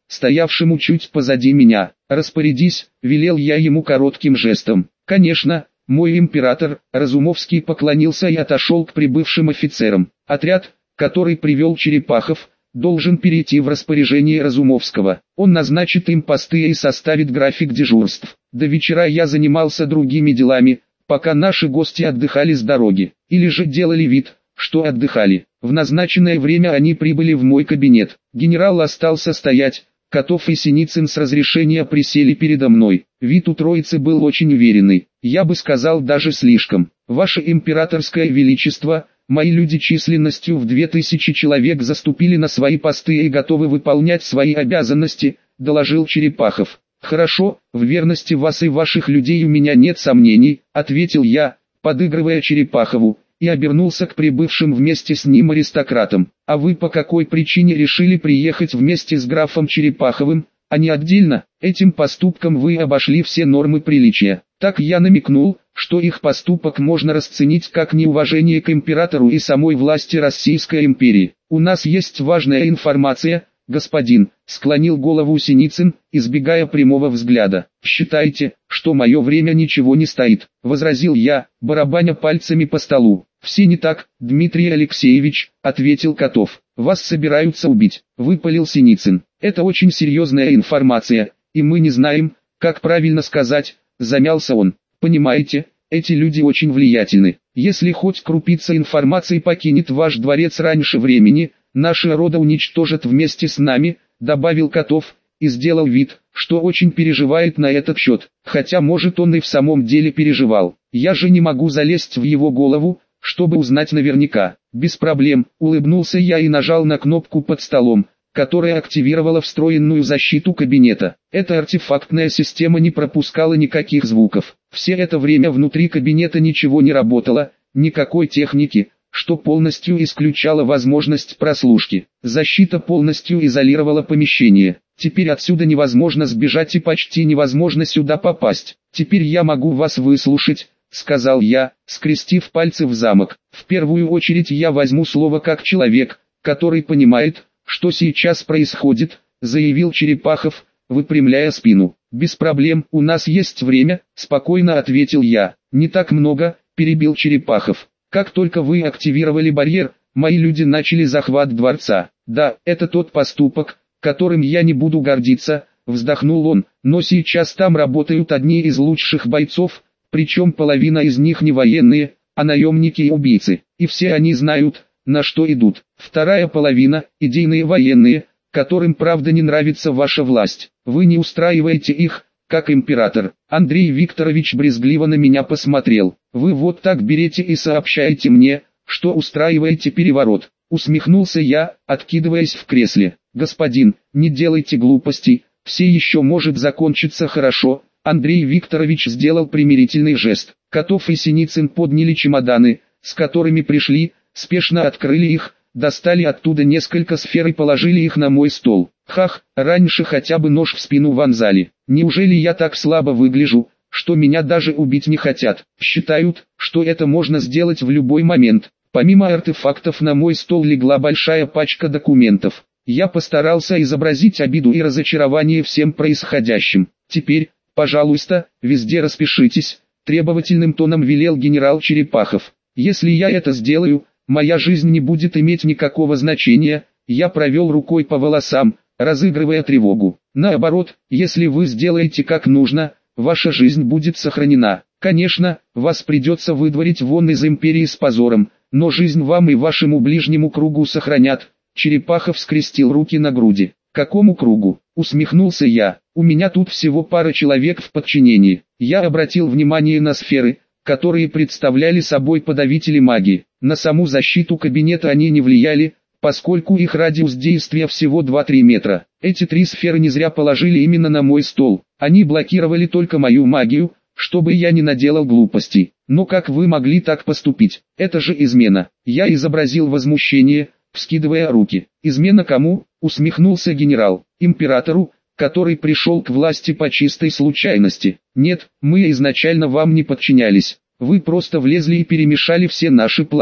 стоявшему чуть позади меня. «Распорядись», — велел я ему коротким жестом. «Конечно, мой император». Разумовский поклонился и отошел к прибывшим офицерам. Отряд, который привел Черепахов, должен перейти в распоряжение Разумовского. Он назначит им посты и составит график дежурств. До вечера я занимался другими делами, пока наши гости отдыхали с дороги, или же делали вид, что отдыхали. В назначенное время они прибыли в мой кабинет. Генерал остался стоять, Котов и Синицын с разрешения присели передо мной. Вид у троицы был очень уверенный, я бы сказал даже слишком. «Ваше императорское величество, мои люди численностью в две тысячи человек заступили на свои посты и готовы выполнять свои обязанности», — доложил Черепахов. «Хорошо, в верности вас и ваших людей у меня нет сомнений», — ответил я, подыгрывая Черепахову, и обернулся к прибывшим вместе с ним аристократам. «А вы по какой причине решили приехать вместе с графом Черепаховым, а не отдельно? Этим поступком вы обошли все нормы приличия». Так я намекнул, что их поступок можно расценить как неуважение к императору и самой власти Российской империи. «У нас есть важная информация, господин», — склонил голову Синицын, избегая прямого взгляда. «Считайте, что мое время ничего не стоит», — возразил я, барабаня пальцами по столу. «Все не так, Дмитрий Алексеевич», — ответил Котов. «Вас собираются убить», — выпалил Синицын. «Это очень серьезная информация, и мы не знаем, как правильно сказать», — замялся он. «Понимаете, эти люди очень влиятельны. Если хоть крупица информации покинет ваш дворец раньше времени, наши рода уничтожат вместе с нами», — добавил Котов, и сделал вид, что очень переживает на этот счет, хотя может он и в самом деле переживал. «Я же не могу залезть в его голову, чтобы узнать наверняка». «Без проблем», — улыбнулся я и нажал на кнопку под столом, которая активировала встроенную защиту кабинета. Эта артефактная система не пропускала никаких звуков. Все это время внутри кабинета ничего не работало, никакой техники, что полностью исключало возможность прослушки. Защита полностью изолировала помещение. Теперь отсюда невозможно сбежать и почти невозможно сюда попасть. «Теперь я могу вас выслушать», — сказал я, скрестив пальцы в замок. «В первую очередь я возьму слово как человек, который понимает, что сейчас происходит», — заявил Черепахов, выпрямляя спину. «Без проблем, у нас есть время», — спокойно ответил я. «Не так много», — перебил Черепахов. «Как только вы активировали барьер, мои люди начали захват дворца. Да, это тот поступок, которым я не буду гордиться», — вздохнул он, «но сейчас там работают одни из лучших бойцов, причем половина из них не военные, а наемники и убийцы, и все они знают, на что идут. Вторая половина – идейные военные, которым правда не нравится ваша власть. Вы не устраиваете их, как император». Андрей Викторович брезгливо на меня посмотрел. «Вы вот так берете и сообщаете мне, что устраиваете переворот». Усмехнулся я, откидываясь в кресле. «Господин, не делайте глупостей, все еще может закончиться хорошо». Андрей Викторович сделал примирительный жест. Котов и Синицын подняли чемоданы, с которыми пришли, спешно открыли их, достали оттуда несколько сфер и положили их на мой стол. Хах, раньше хотя бы нож в спину вонзали. Неужели я так слабо выгляжу, что меня даже убить не хотят? Считают, что это можно сделать в любой момент. Помимо артефактов на мой стол легла большая пачка документов. Я постарался изобразить обиду и разочарование всем происходящим. «Теперь, пожалуйста, везде распишитесь», — требовательным тоном велел генерал Черепахов. «Если я это сделаю, моя жизнь не будет иметь никакого значения». Я провел рукой по волосам, разыгрывая тревогу. «Наоборот, если вы сделаете как нужно, ваша жизнь будет сохранена. Конечно, вас придется выдворить вон из империи с позором, но жизнь вам и вашему ближнему кругу сохранят». Черепахов скрестил руки на груди. «Какому кругу?» — усмехнулся я. «У меня тут всего пара человек в подчинении». Я обратил внимание на сферы, которые представляли собой подавители магии. На саму защиту кабинета они не влияли, поскольку их радиус действия всего два-три метра. Эти три сферы не зря положили именно на мой стол. Они блокировали только мою магию, чтобы я не наделал глупостей. Но как вы могли так поступить? Это же измена. Я изобразил возмущение, вскидывая руки. «Измена кому?» — усмехнулся генерал. «Императору, который пришел к власти по чистой случайности. Нет, мы изначально вам не подчинялись. Вы просто влезли и перемешали все наши планы.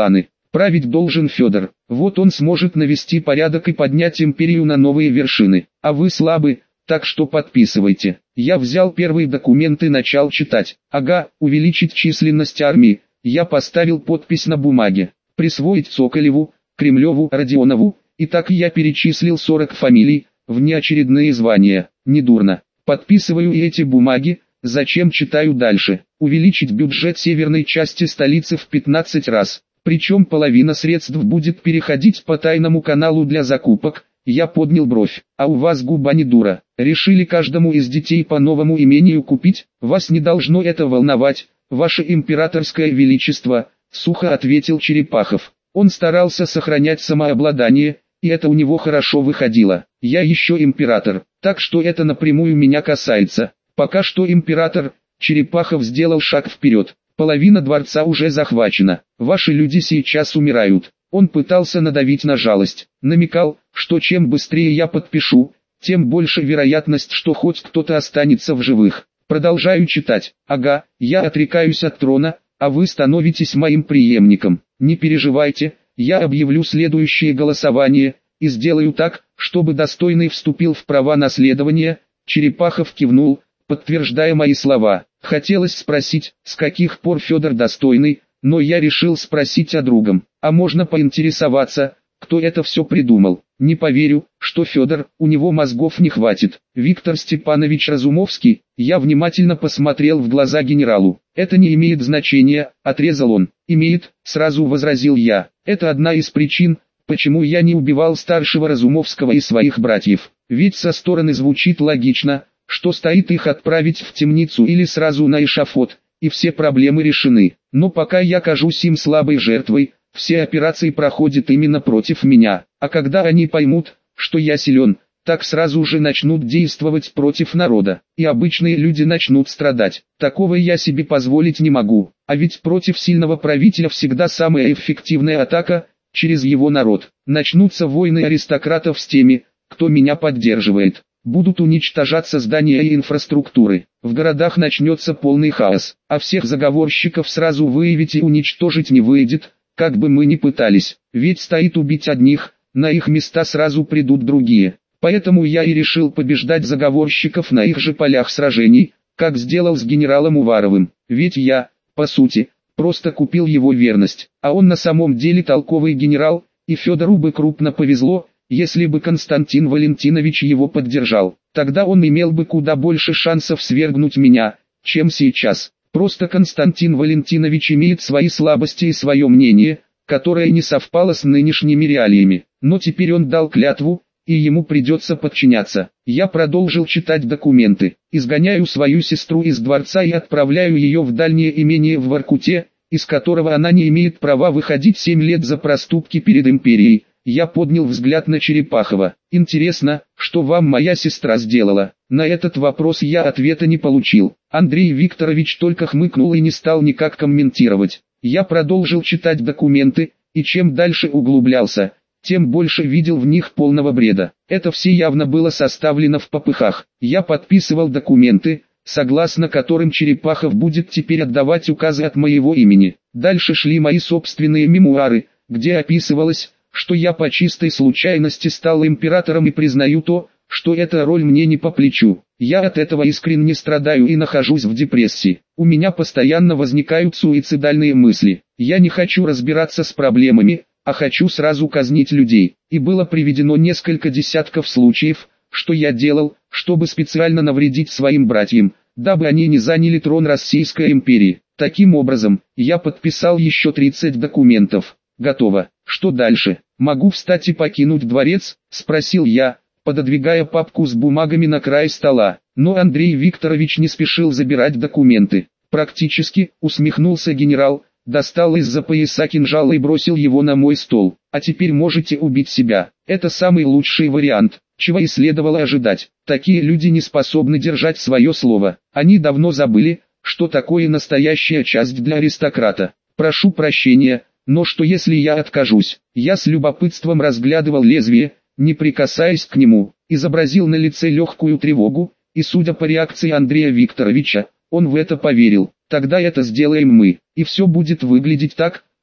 Править должен Федор. Вот он сможет навести порядок и поднять империю на новые вершины. А вы слабы, так что подписывайте. Я взял первые документы и начал читать. Ага, увеличить численность армии. Я поставил подпись на бумаге. Присвоить Соколеву, Кремлеву, Родионову. И так я перечислил сорок фамилий, внеочередные звания. Недурно. Подписываю и эти бумаги. Зачем читаю дальше? Увеличить бюджет северной части столицы в пятнадцать раз. Причем половина средств будет переходить по тайному каналу для закупок. Я поднял бровь. А у вас губа не дура. Решили каждому из детей по новому имению купить? Вас не должно это волновать, ваше императорское величество, сухо ответил Черепахов. Он старался сохранять самообладание, и это у него хорошо выходило. Я еще император, так что это напрямую меня касается. Пока что император. Черепахов сделал шаг вперед. Половина дворца уже захвачена. Ваши люди сейчас умирают. Он пытался надавить на жалость. Намекал, что чем быстрее я подпишу, тем больше вероятность, что хоть кто-то останется в живых. Продолжаю читать. Ага, я отрекаюсь от трона, а вы становитесь моим преемником. Не переживайте, я объявлю следующее голосование, и сделаю так, чтобы достойный вступил в права наследования. Черепахов кивнул, подтверждая мои слова. Хотелось спросить, с каких пор Федор достойный, но я решил спросить о другом. А можно поинтересоваться, кто это все придумал? Не поверю, что Федор, у него мозгов не хватит. Виктор Степанович Разумовский. Я внимательно посмотрел в глаза генералу. Это не имеет значения, отрезал он. Имеет, сразу возразил я. Это одна из причин, почему я не убивал старшего Разумовского и своих братьев. Ведь со стороны звучит логично, что стоит их отправить в темницу или сразу на эшафот, и все проблемы решены. Но пока я кажусь им слабой жертвой, все операции проходят именно против меня. А когда они поймут, что я силен, так сразу же начнут действовать против народа, и обычные люди начнут страдать. Такого я себе позволить не могу. А ведь против сильного правителя всегда самая эффективная атака – через его народ. Начнутся войны аристократов с теми, кто меня поддерживает. Будут уничтожаться здания и инфраструктуры. В городах начнется полный хаос, а всех заговорщиков сразу выявить и уничтожить не выйдет, как бы мы ни пытались. Ведь стоит убить одних, на их места сразу придут другие. Поэтому я и решил побеждать заговорщиков на их же полях сражений, как сделал с генералом Уваровым. Ведь я, по сути, просто купил его верность, а он на самом деле толковый генерал, и Федору бы крупно повезло, если бы Константин Валентинович его поддержал. Тогда он имел бы куда больше шансов свергнуть меня, чем сейчас. Просто Константин Валентинович имеет свои слабости и свое мнение, которое не совпало с нынешними реалиями. Но теперь он дал клятву, и ему придется подчиняться. Я продолжил читать документы. Изгоняю свою сестру из дворца и отправляю ее в дальнее имение в Воркуте, из которого она не имеет права выходить семь лет за проступки перед империей. Я поднял взгляд на Черепахова. Интересно, что вам моя сестра сделала? На этот вопрос я ответа не получил. Андрей Викторович только хмыкнул и не стал никак комментировать. Я продолжил читать документы, и чем дальше углублялся, тем больше видел в них полного бреда. Это все явно было составлено в попыхах. Я подписывал документы, согласно которым Черепахов будет теперь отдавать указы от моего имени. Дальше шли мои собственные мемуары, где описывалось, что я по чистой случайности стал императором и признаю то, что эта роль мне не по плечу. Я от этого искренне страдаю и нахожусь в депрессии. У меня постоянно возникают суицидальные мысли. Я не хочу разбираться с проблемами, а хочу сразу казнить людей. И было приведено несколько десятков случаев, что я делал, чтобы специально навредить своим братьям, дабы они не заняли трон Российской империи. Таким образом, я подписал еще тридцать документов. Готово. Что дальше? Могу встать и покинуть дворец? Спросил я, пододвигая папку с бумагами на край стола. Но Андрей Викторович не спешил забирать документы. Практически, усмехнулся генерал, достал из-за пояса кинжал и бросил его на мой стол. А теперь можете убить себя. Это самый лучший вариант, чего и следовало ожидать. Такие люди не способны держать свое слово. Они давно забыли, что такое настоящая часть для аристократа. Прошу прощения, но что если я откажусь? Я с любопытством разглядывал лезвие, не прикасаясь к нему, изобразил на лице легкую тревогу, и судя по реакции Андрея Викторовича, он в это поверил. Тогда это сделаем мы, и все будет выглядеть так,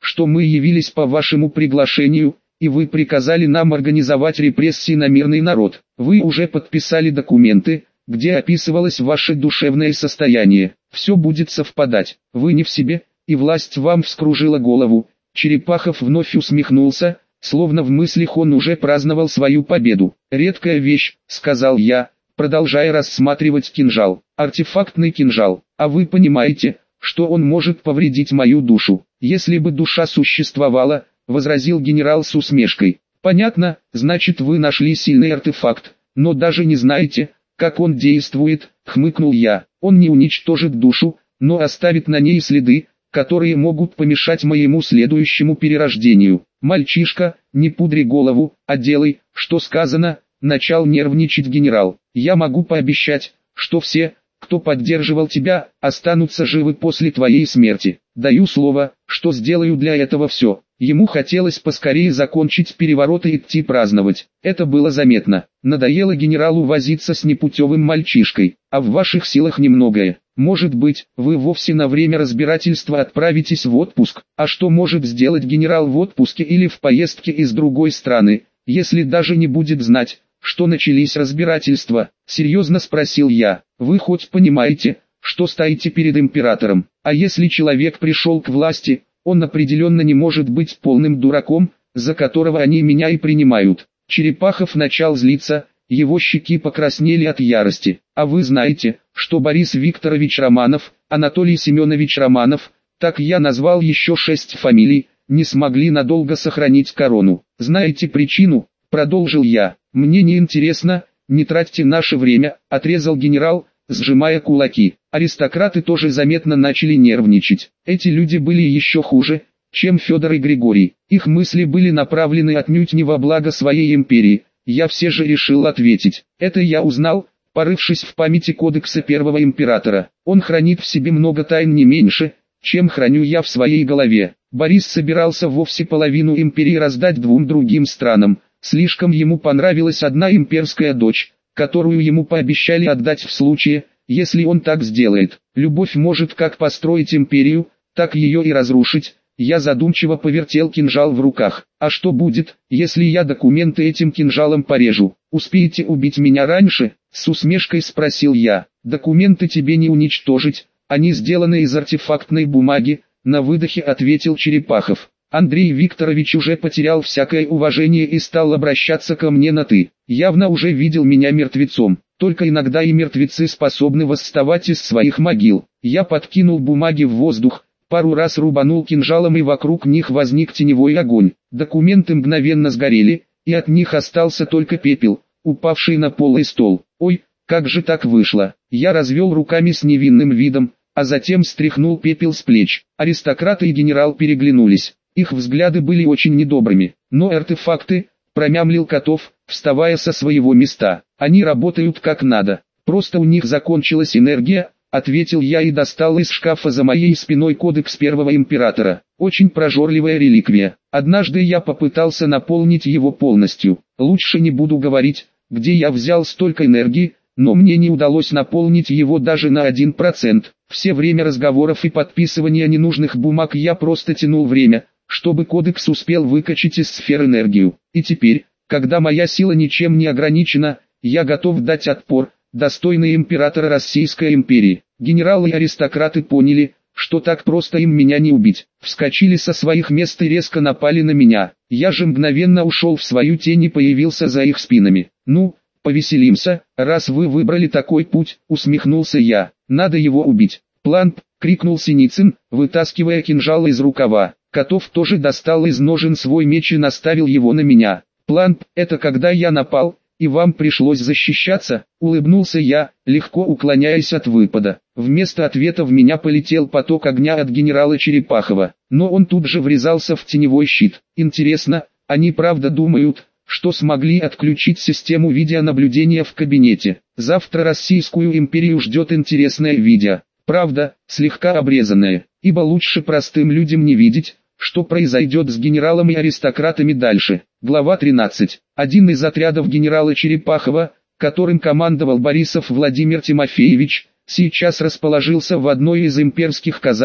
что мы явились по вашему приглашению, и вы приказали нам организовать репрессии на мирный народ. Вы уже подписали документы, где описывалось ваше душевное состояние. Все будет совпадать. Вы не в себе, и власть вам вскружила голову». Черепахов вновь усмехнулся, словно в мыслях он уже праздновал свою победу. «Редкая вещь», — сказал я, продолжая рассматривать кинжал. «Артефактный кинжал. А вы понимаете, что он может повредить мою душу?» «Если бы душа существовала», — возразил генерал с усмешкой. «Понятно, значит вы нашли сильный артефакт, но даже не знаете, как он действует», — хмыкнул я. «Он не уничтожит душу, но оставит на ней следы, которые могут помешать моему следующему перерождению». «Мальчишка, не пудри голову, а делай, что сказано», — начал нервничать генерал. «Я могу пообещать, что все, кто поддерживал тебя, останутся живы после твоей смерти. Даю слово, что сделаю для этого все». Ему хотелось поскорее закончить переворот и идти праздновать. Это было заметно. Надоело генералу возиться с непутевым мальчишкой, а в ваших силах немногое. Может быть, вы вовсе на время разбирательства отправитесь в отпуск. А что может сделать генерал в отпуске или в поездке из другой страны, если даже не будет знать, что начались разбирательства? Серьезно спросил я. Вы хоть понимаете, что стоите перед императором? А если человек пришел к власти, он определенно не может быть полным дураком, за которого они меня и принимают. Черепахов начал злиться, его щеки покраснели от ярости. А вы знаете, что Борис Викторович Романов, Анатолий Семенович Романов, так я назвал еще шесть фамилий, не смогли надолго сохранить корону. Знаете причину? Продолжил я. Мне не интересно, не тратьте наше время, отрезал генерал, сжимая кулаки. Аристократы тоже заметно начали нервничать. Эти люди были еще хуже, чем Федор и Григорий. Их мысли были направлены отнюдь не во благо своей империи. Я все же решил ответить. Это я узнал, порывшись в памяти кодекса первого императора. Он хранит в себе много тайн не меньше, чем храню я в своей голове. Борис собирался вовсе половину империи раздать двум другим странам. Слишком ему понравилась одна имперская дочь, которую ему пообещали отдать в случае, если он так сделает. Любовь может как построить империю, так ее и разрушить. Я задумчиво повертел кинжал в руках. А что будет, если я документы этим кинжалом порежу? Успеете убить меня раньше? С усмешкой спросил я. Документы тебе не уничтожить, они сделаны из артефактной бумаги, на выдохе ответил Черепахов. Андрей Викторович уже потерял всякое уважение и стал обращаться ко мне на «ты». Явно уже видел меня мертвецом. Только иногда и мертвецы способны восставать из своих могил. Я подкинул бумаги в воздух, пару раз рубанул кинжалом, и вокруг них возник теневой огонь. Документы мгновенно сгорели, и от них остался только пепел, упавший на пол и стол. Ой, как же так вышло? Я развел руками с невинным видом, а затем стряхнул пепел с плеч. Аристократы и генерал переглянулись. Их взгляды были очень недобрыми. Но артефакты, промямлил Котов, вставая со своего места. Они работают как надо. Просто у них закончилась энергия, ответил я и достал из шкафа за моей спиной кодекс первого императора. Очень прожорливая реликвия. Однажды я попытался наполнить его полностью. Лучше не буду говорить, где я взял столько энергии, но мне не удалось наполнить его даже на один процент. Все время разговоров и подписывания ненужных бумаг я просто тянул время, чтобы кодекс успел выкачать из сфер энергию. И теперь, когда моя сила ничем не ограничена, я готов дать отпор, достойный императора Российской империи. Генералы и аристократы поняли, что так просто им меня не убить. Вскочили со своих мест и резко напали на меня. Я же мгновенно ушел в свою тень и появился за их спинами. «Ну, повеселимся, раз вы выбрали такой путь», — усмехнулся я. «Надо его убить». «План!» — крикнул Синицын, вытаскивая кинжал из рукава. Котов тоже достал из ножен свой меч и наставил его на меня. «План — это когда я напал, и вам пришлось защищаться», — улыбнулся я, легко уклоняясь от выпада. Вместо ответа в меня полетел поток огня от генерала Черепахова, но он тут же врезался в теневой щит. Интересно, они правда думают, что смогли отключить систему видеонаблюдения в кабинете? Завтра Российскую империю ждет интересное видео. Правда, слегка обрезанное, ибо лучше простым людям не видеть, что произойдет с генералом и аристократами дальше. Глава тринадцать. Один из отрядов генерала Черепахова, которым командовал Борисов Владимир Тимофеевич, сейчас расположился в одной из имперских казарм,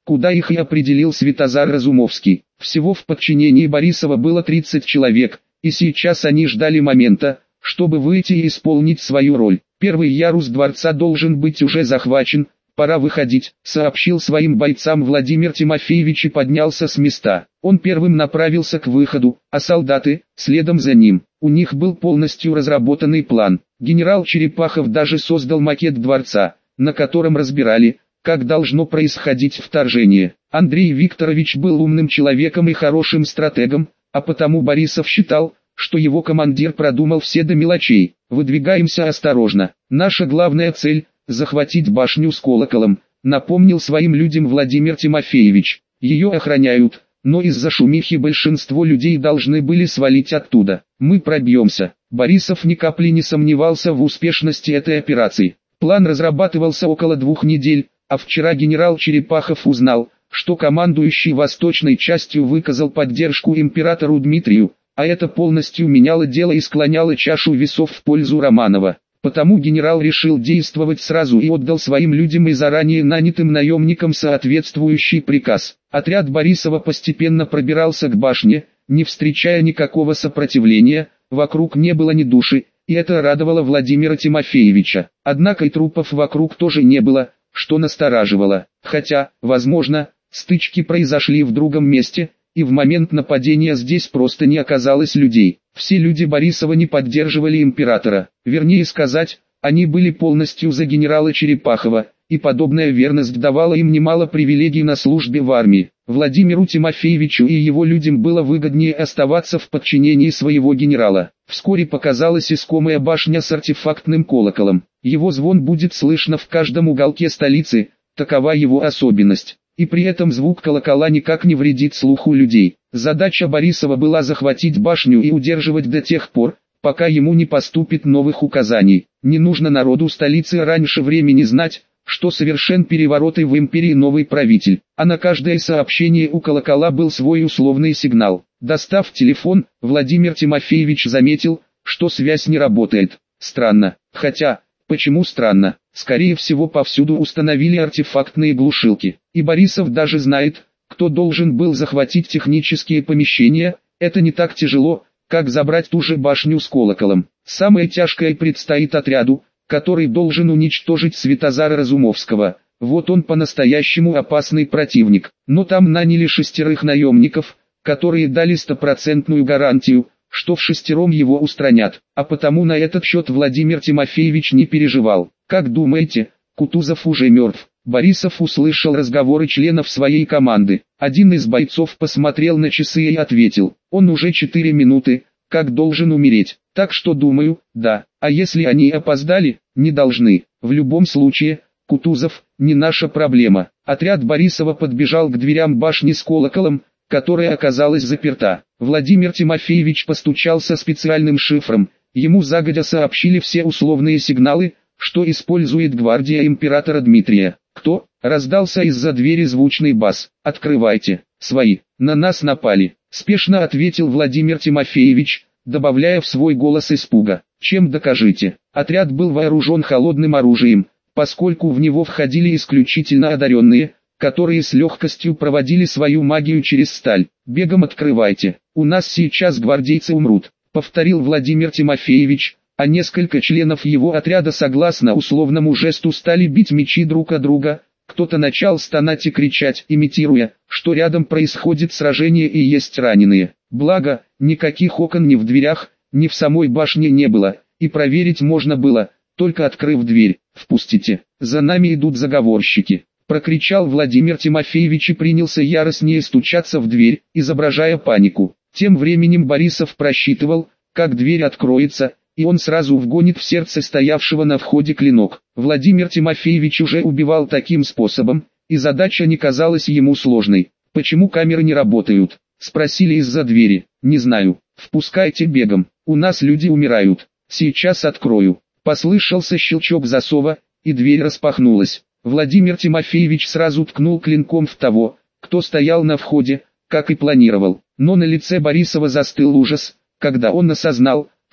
куда их и определил Святозар Разумовский. Всего в подчинении Борисова было тридцать человек, и сейчас они ждали момента, чтобы выйти и исполнить свою роль. Первый ярус дворца должен быть уже захвачен, пора выходить, сообщил своим бойцам Владимир Тимофеевич и поднялся с места. Он первым направился к выходу, а солдаты, следом за ним. У них был полностью разработанный план. Генерал Черепахов даже создал макет дворца, на котором разбирали, как должно происходить вторжение. Андрей Викторович был умным человеком и хорошим стратегом, а потому Борисов считал, что его командир продумал все до мелочей. Выдвигаемся осторожно. Наша главная цель – захватить башню с колоколом, напомнил своим людям Владимир Тимофеевич. Ее охраняют, но из-за шумихи большинство людей должны были свалить оттуда. Мы пробьемся. Борисов ни капли не сомневался в успешности этой операции. План разрабатывался около двух недель, а вчера генерал Черепахов узнал, что командующий восточной частью выказал поддержку императору Дмитрию, а это полностью меняло дело и склоняло чашу весов в пользу Романова. Потому генерал решил действовать сразу и отдал своим людям и заранее нанятым наемникам соответствующий приказ. Отряд Борисова постепенно пробирался к башне, не встречая никакого сопротивления, вокруг не было ни души, и это радовало Владимира Тимофеевича. Однако и трупов вокруг тоже не было, что настораживало. Хотя, возможно, стычки произошли в другом месте, и в момент нападения здесь просто не оказалось людей. Все люди Борисова не поддерживали императора, вернее сказать, они были полностью за генерала Черепахова, и подобная верность давала им немало привилегий на службе в армии. Владимиру Тимофеевичу и его людям было выгоднее оставаться в подчинении своего генерала. Вскоре показалась искомая башня с артефактным колоколом. Его звон будет слышно в каждом уголке столицы, такова его особенность. И при этом звук колокола никак не вредит слуху людей. Задача Борисова была захватить башню и удерживать до тех пор, пока ему не поступит новых указаний. Не нужно народу столицы раньше времени знать, что совершен переворот и в империи новый правитель, а на каждое сообщение у колокола был свой условный сигнал. Достав телефон, Владимир Тимофеевич заметил, что связь не работает. Странно, хотя, почему странно? Скорее всего повсюду установили артефактные глушилки, и Борисов даже знает, кто должен был захватить технические помещения, это не так тяжело, как забрать ту же башню с колоколом. Самое тяжкое предстоит отряду, который должен уничтожить Святозара Разумовского. Вот он по-настоящему опасный противник. Но там наняли шестерых наемников, которые дали стопроцентную гарантию, что в шестером его устранят. А потому на этот счет Владимир Тимофеевич не переживал. Как думаете, Кутузов уже мертв? Борисов услышал разговоры членов своей команды. Один из бойцов посмотрел на часы и ответил: он уже четыре минуты, как должен умереть. Так что думаю, да. А если они опоздали, не должны. В любом случае, Кутузов, не наша проблема. Отряд Борисова подбежал к дверям башни с колоколом, которая оказалась заперта. Владимир Тимофеевич постучался специальным шифром. Ему загодя сообщили все условные сигналы, что использует гвардия императора Дмитрия. «Кто?» — раздался из-за двери звучный бас. «Открывайте, свои, на нас напали», — спешно ответил Владимир Тимофеевич, добавляя в свой голос испуга. «Чем докажите?» Отряд был вооружен холодным оружием, поскольку в него входили исключительно одаренные, которые с легкостью проводили свою магию через сталь. «Бегом открывайте, у нас сейчас гвардейцы умрут», — повторил Владимир Тимофеевич, а несколько членов его отряда согласно условному жесту стали бить мечи друг о друга. Кто-то начал стонать и кричать, имитируя, что рядом происходит сражение и есть раненые. Благо, никаких окон ни в дверях, ни в самой башне не было, и проверить можно было, только открыв дверь. «Впустите, за нами идут заговорщики», — прокричал Владимир Тимофеевич и принялся яростнее стучаться в дверь, изображая панику. Тем временем Борисов просчитывал, как дверь откроется, и он сразу вгонит в сердце стоявшего на входе клинок. Владимир Тимофеевич уже убивал таким способом, и задача не казалась ему сложной. «Почему камеры не работают?» — спросили из-за двери. «Не знаю. Впускайте бегом, у нас люди умирают. Сейчас открою». Послышался щелчок засова, и дверь распахнулась. Владимир Тимофеевич сразу ткнул клинком в того, кто стоял на входе, как и планировал. Но на лице Борисова застыл ужас, когда он осознал,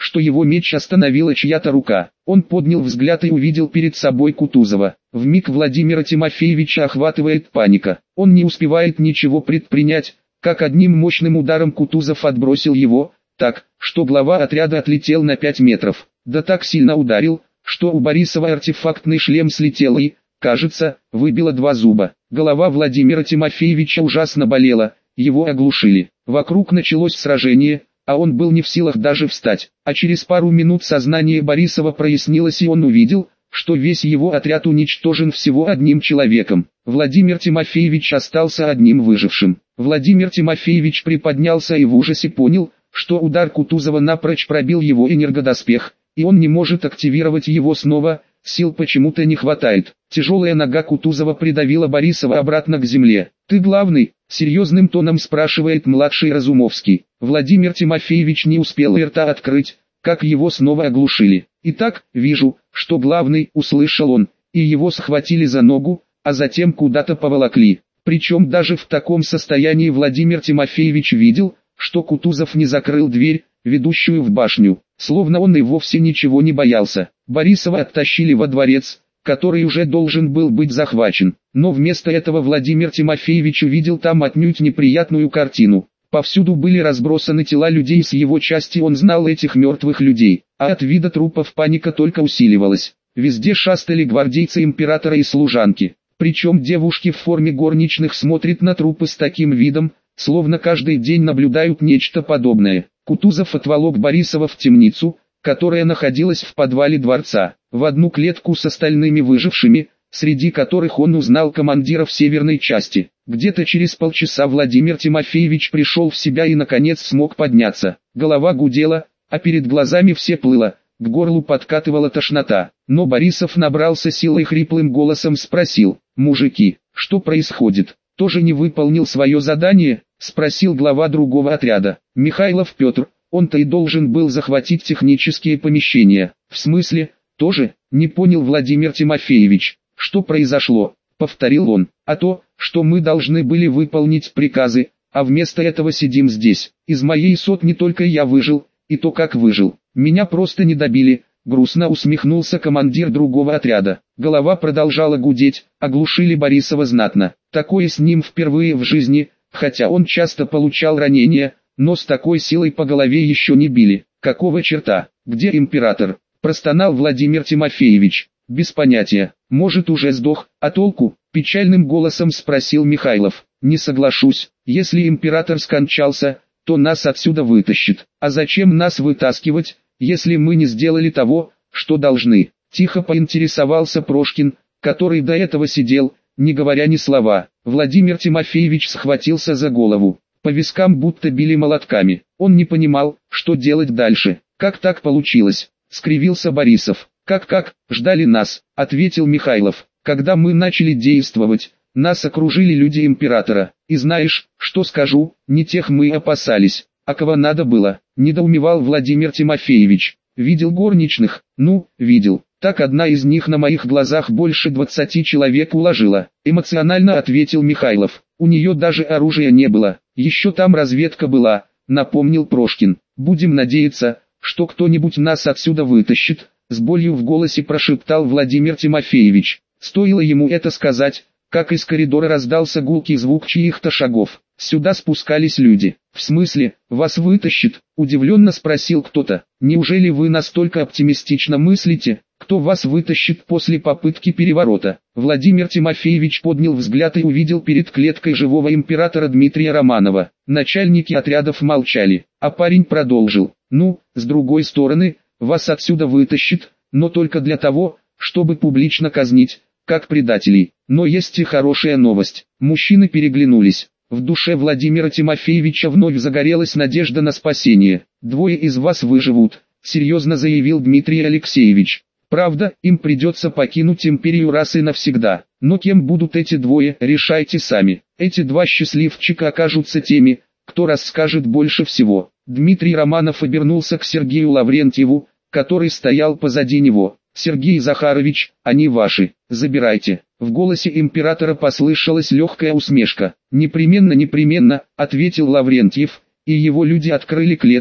что его меч остановила чья-то рука. Он поднял взгляд и увидел перед собой Кутузова. Вмиг Владимира Тимофеевича охватывает паника. Он не успевает ничего предпринять, как одним мощным ударом Кутузов отбросил его, так, что глава отряда отлетел на пять метров. Да так сильно ударил, что у Борисова артефактный шлем слетел и, кажется, выбило два зуба. Голова Владимира Тимофеевича ужасно болела, его оглушили. Вокруг началось сражение, а он был не в силах даже встать. А через пару минут сознание Борисова прояснилось и он увидел, что весь его отряд уничтожен всего одним человеком. Владимир Тимофеевич остался одним выжившим. Владимир Тимофеевич приподнялся и в ужасе понял, что удар Кутузова напрочь пробил его энергодоспех, и он не может активировать его снова, сил почему-то не хватает. Тяжелая нога Кутузова придавила Борисова обратно к земле. «Ты главный?» — серьезным тоном спрашивает младший Разумовский. Владимир Тимофеевич не успел и рта открыть, как его снова оглушили. «Итак, вижу, что главный», — услышал он, и его схватили за ногу, а затем куда-то поволокли. Причем даже в таком состоянии Владимир Тимофеевич видел, что Кутузов не закрыл дверь, ведущую в башню, словно он и вовсе ничего не боялся. Борисова оттащили во дворец, который уже должен был быть захвачен, но вместо этого Владимир Тимофеевич увидел там отнюдь неприятную картину. Повсюду были разбросаны тела людей с его части, он знал этих мертвых людей, а от вида трупов паника только усиливалась. Везде шастали гвардейцы императора и служанки, причем девушки в форме горничных смотрят на трупы с таким видом, словно каждый день наблюдают нечто подобное. Кутузов отволок Борисова в темницу, которая находилась в подвале дворца, в одну клетку с остальными выжившими, среди которых он узнал командиров северной части. Где-то через полчаса Владимир Тимофеевич пришел в себя и наконец смог подняться. Голова гудела, а перед глазами все плыло, к горлу подкатывала тошнота. Но Борисов набрался сил и хриплым голосом спросил: «Мужики, что происходит? Тоже не выполнил свое задание?» — спросил глава другого отряда. «Михайлов Петр, он-то и должен был захватить технические помещения». «В смысле, тоже?» — не понял Владимир Тимофеевич. «Что произошло?» — повторил он. «А то, что мы должны были выполнить приказы, а вместо этого сидим здесь. Из моей сотни только я выжил, и то как выжил. Меня просто не добили», — грустно усмехнулся командир другого отряда. Голова продолжала гудеть, оглушили Борисова знатно. Такое с ним впервые в жизни, хотя он часто получал ранения, но с такой силой по голове еще не били. «Какого черта? Где император?» — простонал Владимир Тимофеевич. «Без понятия. Может, уже сдох, а толку?» — печальным голосом спросил Михайлов. «Не соглашусь. Если император скончался, то нас отсюда вытащит. А зачем нас вытаскивать, если мы не сделали того, что должны?» Тихо поинтересовался Прошкин, который до этого сидел, не говоря ни слова. Владимир Тимофеевич схватился за голову. По вискам будто били молотками. Он не понимал, что делать дальше. «Как так получилось?» — скривился Борисов. «Как-как, ждали нас», — ответил Михайлов. «Когда мы начали действовать, нас окружили люди императора. И знаешь, что скажу, не тех мы опасались, а кого надо было», — недоумевал Владимир Тимофеевич. «Видел горничных?» «Ну, видел. Так одна из них на моих глазах больше двадцати человек уложила», — эмоционально ответил Михайлов. «У нее даже оружия не было. Еще там разведка была», — напомнил Прошкин. «Будем надеяться, что кто-нибудь нас отсюда вытащит», — с болью в голосе прошептал Владимир Тимофеевич. Стоило ему это сказать, как из коридора раздался гулкий звук чьих-то шагов. Сюда спускались люди. «В смысле, вас вытащит?» — удивленно спросил кто-то. «Неужели вы настолько оптимистично мыслите? Кто вас вытащит после попытки переворота?» Владимир Тимофеевич поднял взгляд и увидел перед клеткой живого императора Дмитрия Романова. Начальники отрядов молчали, а парень продолжил. «Ну, с другой стороны, вас отсюда вытащит, но только для того, чтобы публично казнить, как предателей. Но есть и хорошая новость». Мужчины переглянулись. В душе Владимира Тимофеевича вновь загорелась надежда на спасение. «Двое из вас выживут», — серьезно заявил Дмитрий Алексеевич. «Правда, им придется покинуть империю раз и навсегда. Но кем будут эти двое, решайте сами. Эти два счастливчика окажутся теми, кто расскажет больше всего». Дмитрий Романов обернулся к Сергею Лаврентьеву, который стоял позади него. «Сергей Захарович, они ваши, забирайте». В голосе императора послышалась легкая усмешка. «Непременно, непременно», — ответил Лаврентьев, и его люди открыли клетку,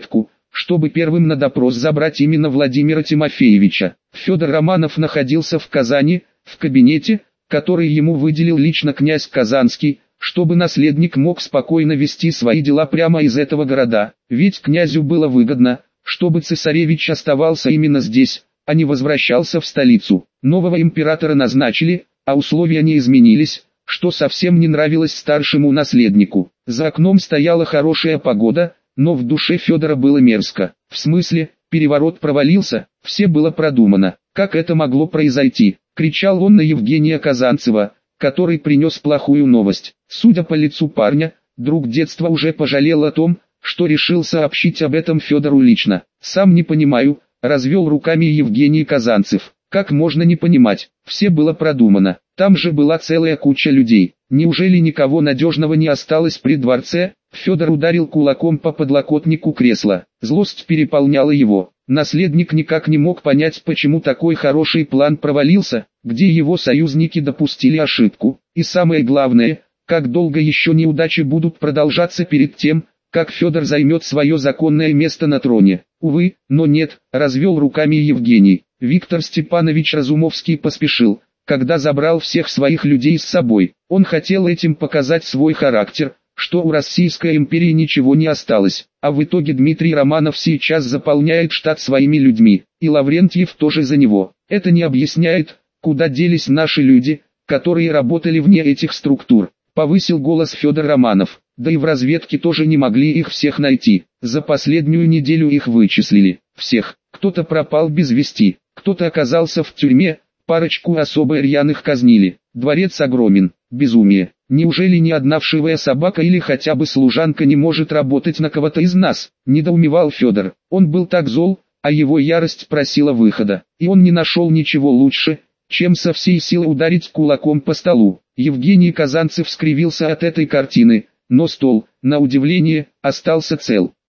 чтобы первым на допрос забрать именно Владимира Тимофеевича. Федор Романов находился в Казани, в кабинете, который ему выделил лично князь Казанский, чтобы наследник мог спокойно вести свои дела прямо из этого города. Ведь князю было выгодно, чтобы цесаревич оставался именно здесь, а не возвращался в столицу. Нового императора назначили, а условия не изменились, что совсем не нравилось старшему наследнику. За окном стояла хорошая погода, но в душе Федора было мерзко. В смысле, переворот провалился, все было продумано. Как это могло произойти? Кричал он на Евгения Казанцева, который принес плохую новость. Судя по лицу парня, друг детства уже пожалел о том, что решил сообщить об этом Федору лично. «Сам не понимаю», — развел руками Евгений Казанцев. «Как можно не понимать? Все было продумано. Там же была целая куча людей. Неужели никого надежного не осталось при дворце?» Федор ударил кулаком по подлокотнику кресла. Злость переполняла его. Наследник никак не мог понять, почему такой хороший план провалился, где его союзники допустили ошибку. И самое главное, как долго еще неудачи будут продолжаться перед тем, как Федор займет свое законное место на троне. Увы, но нет, развел руками Евгений. Виктор Степанович Разумовский поспешил, когда забрал всех своих людей с собой. Он хотел этим показать свой характер, что у Российской империи ничего не осталось, а в итоге Дмитрий Романов сейчас заполняет штат своими людьми, и Лаврентьев тоже за него. Это не объясняет, куда делись наши люди, которые работали вне этих структур. Повысил голос Федор Романов. Да и в разведке тоже не могли их всех найти. За последнюю неделю их вычислили. Всех. Кто-то пропал без вести, кто-то оказался в тюрьме, парочку особо рьяных казнили. Дворец огромен. Безумие. Неужели ни одна вшивая собака или хотя бы служанка не может работать на кого-то из нас? Недоумевал Федор. Он был так зол, а его ярость просила выхода. И он не нашел ничего лучше, чем со всей силы ударить кулаком по столу. Евгений Казанцев скривился от этой картины, но стол, на удивление, остался цел.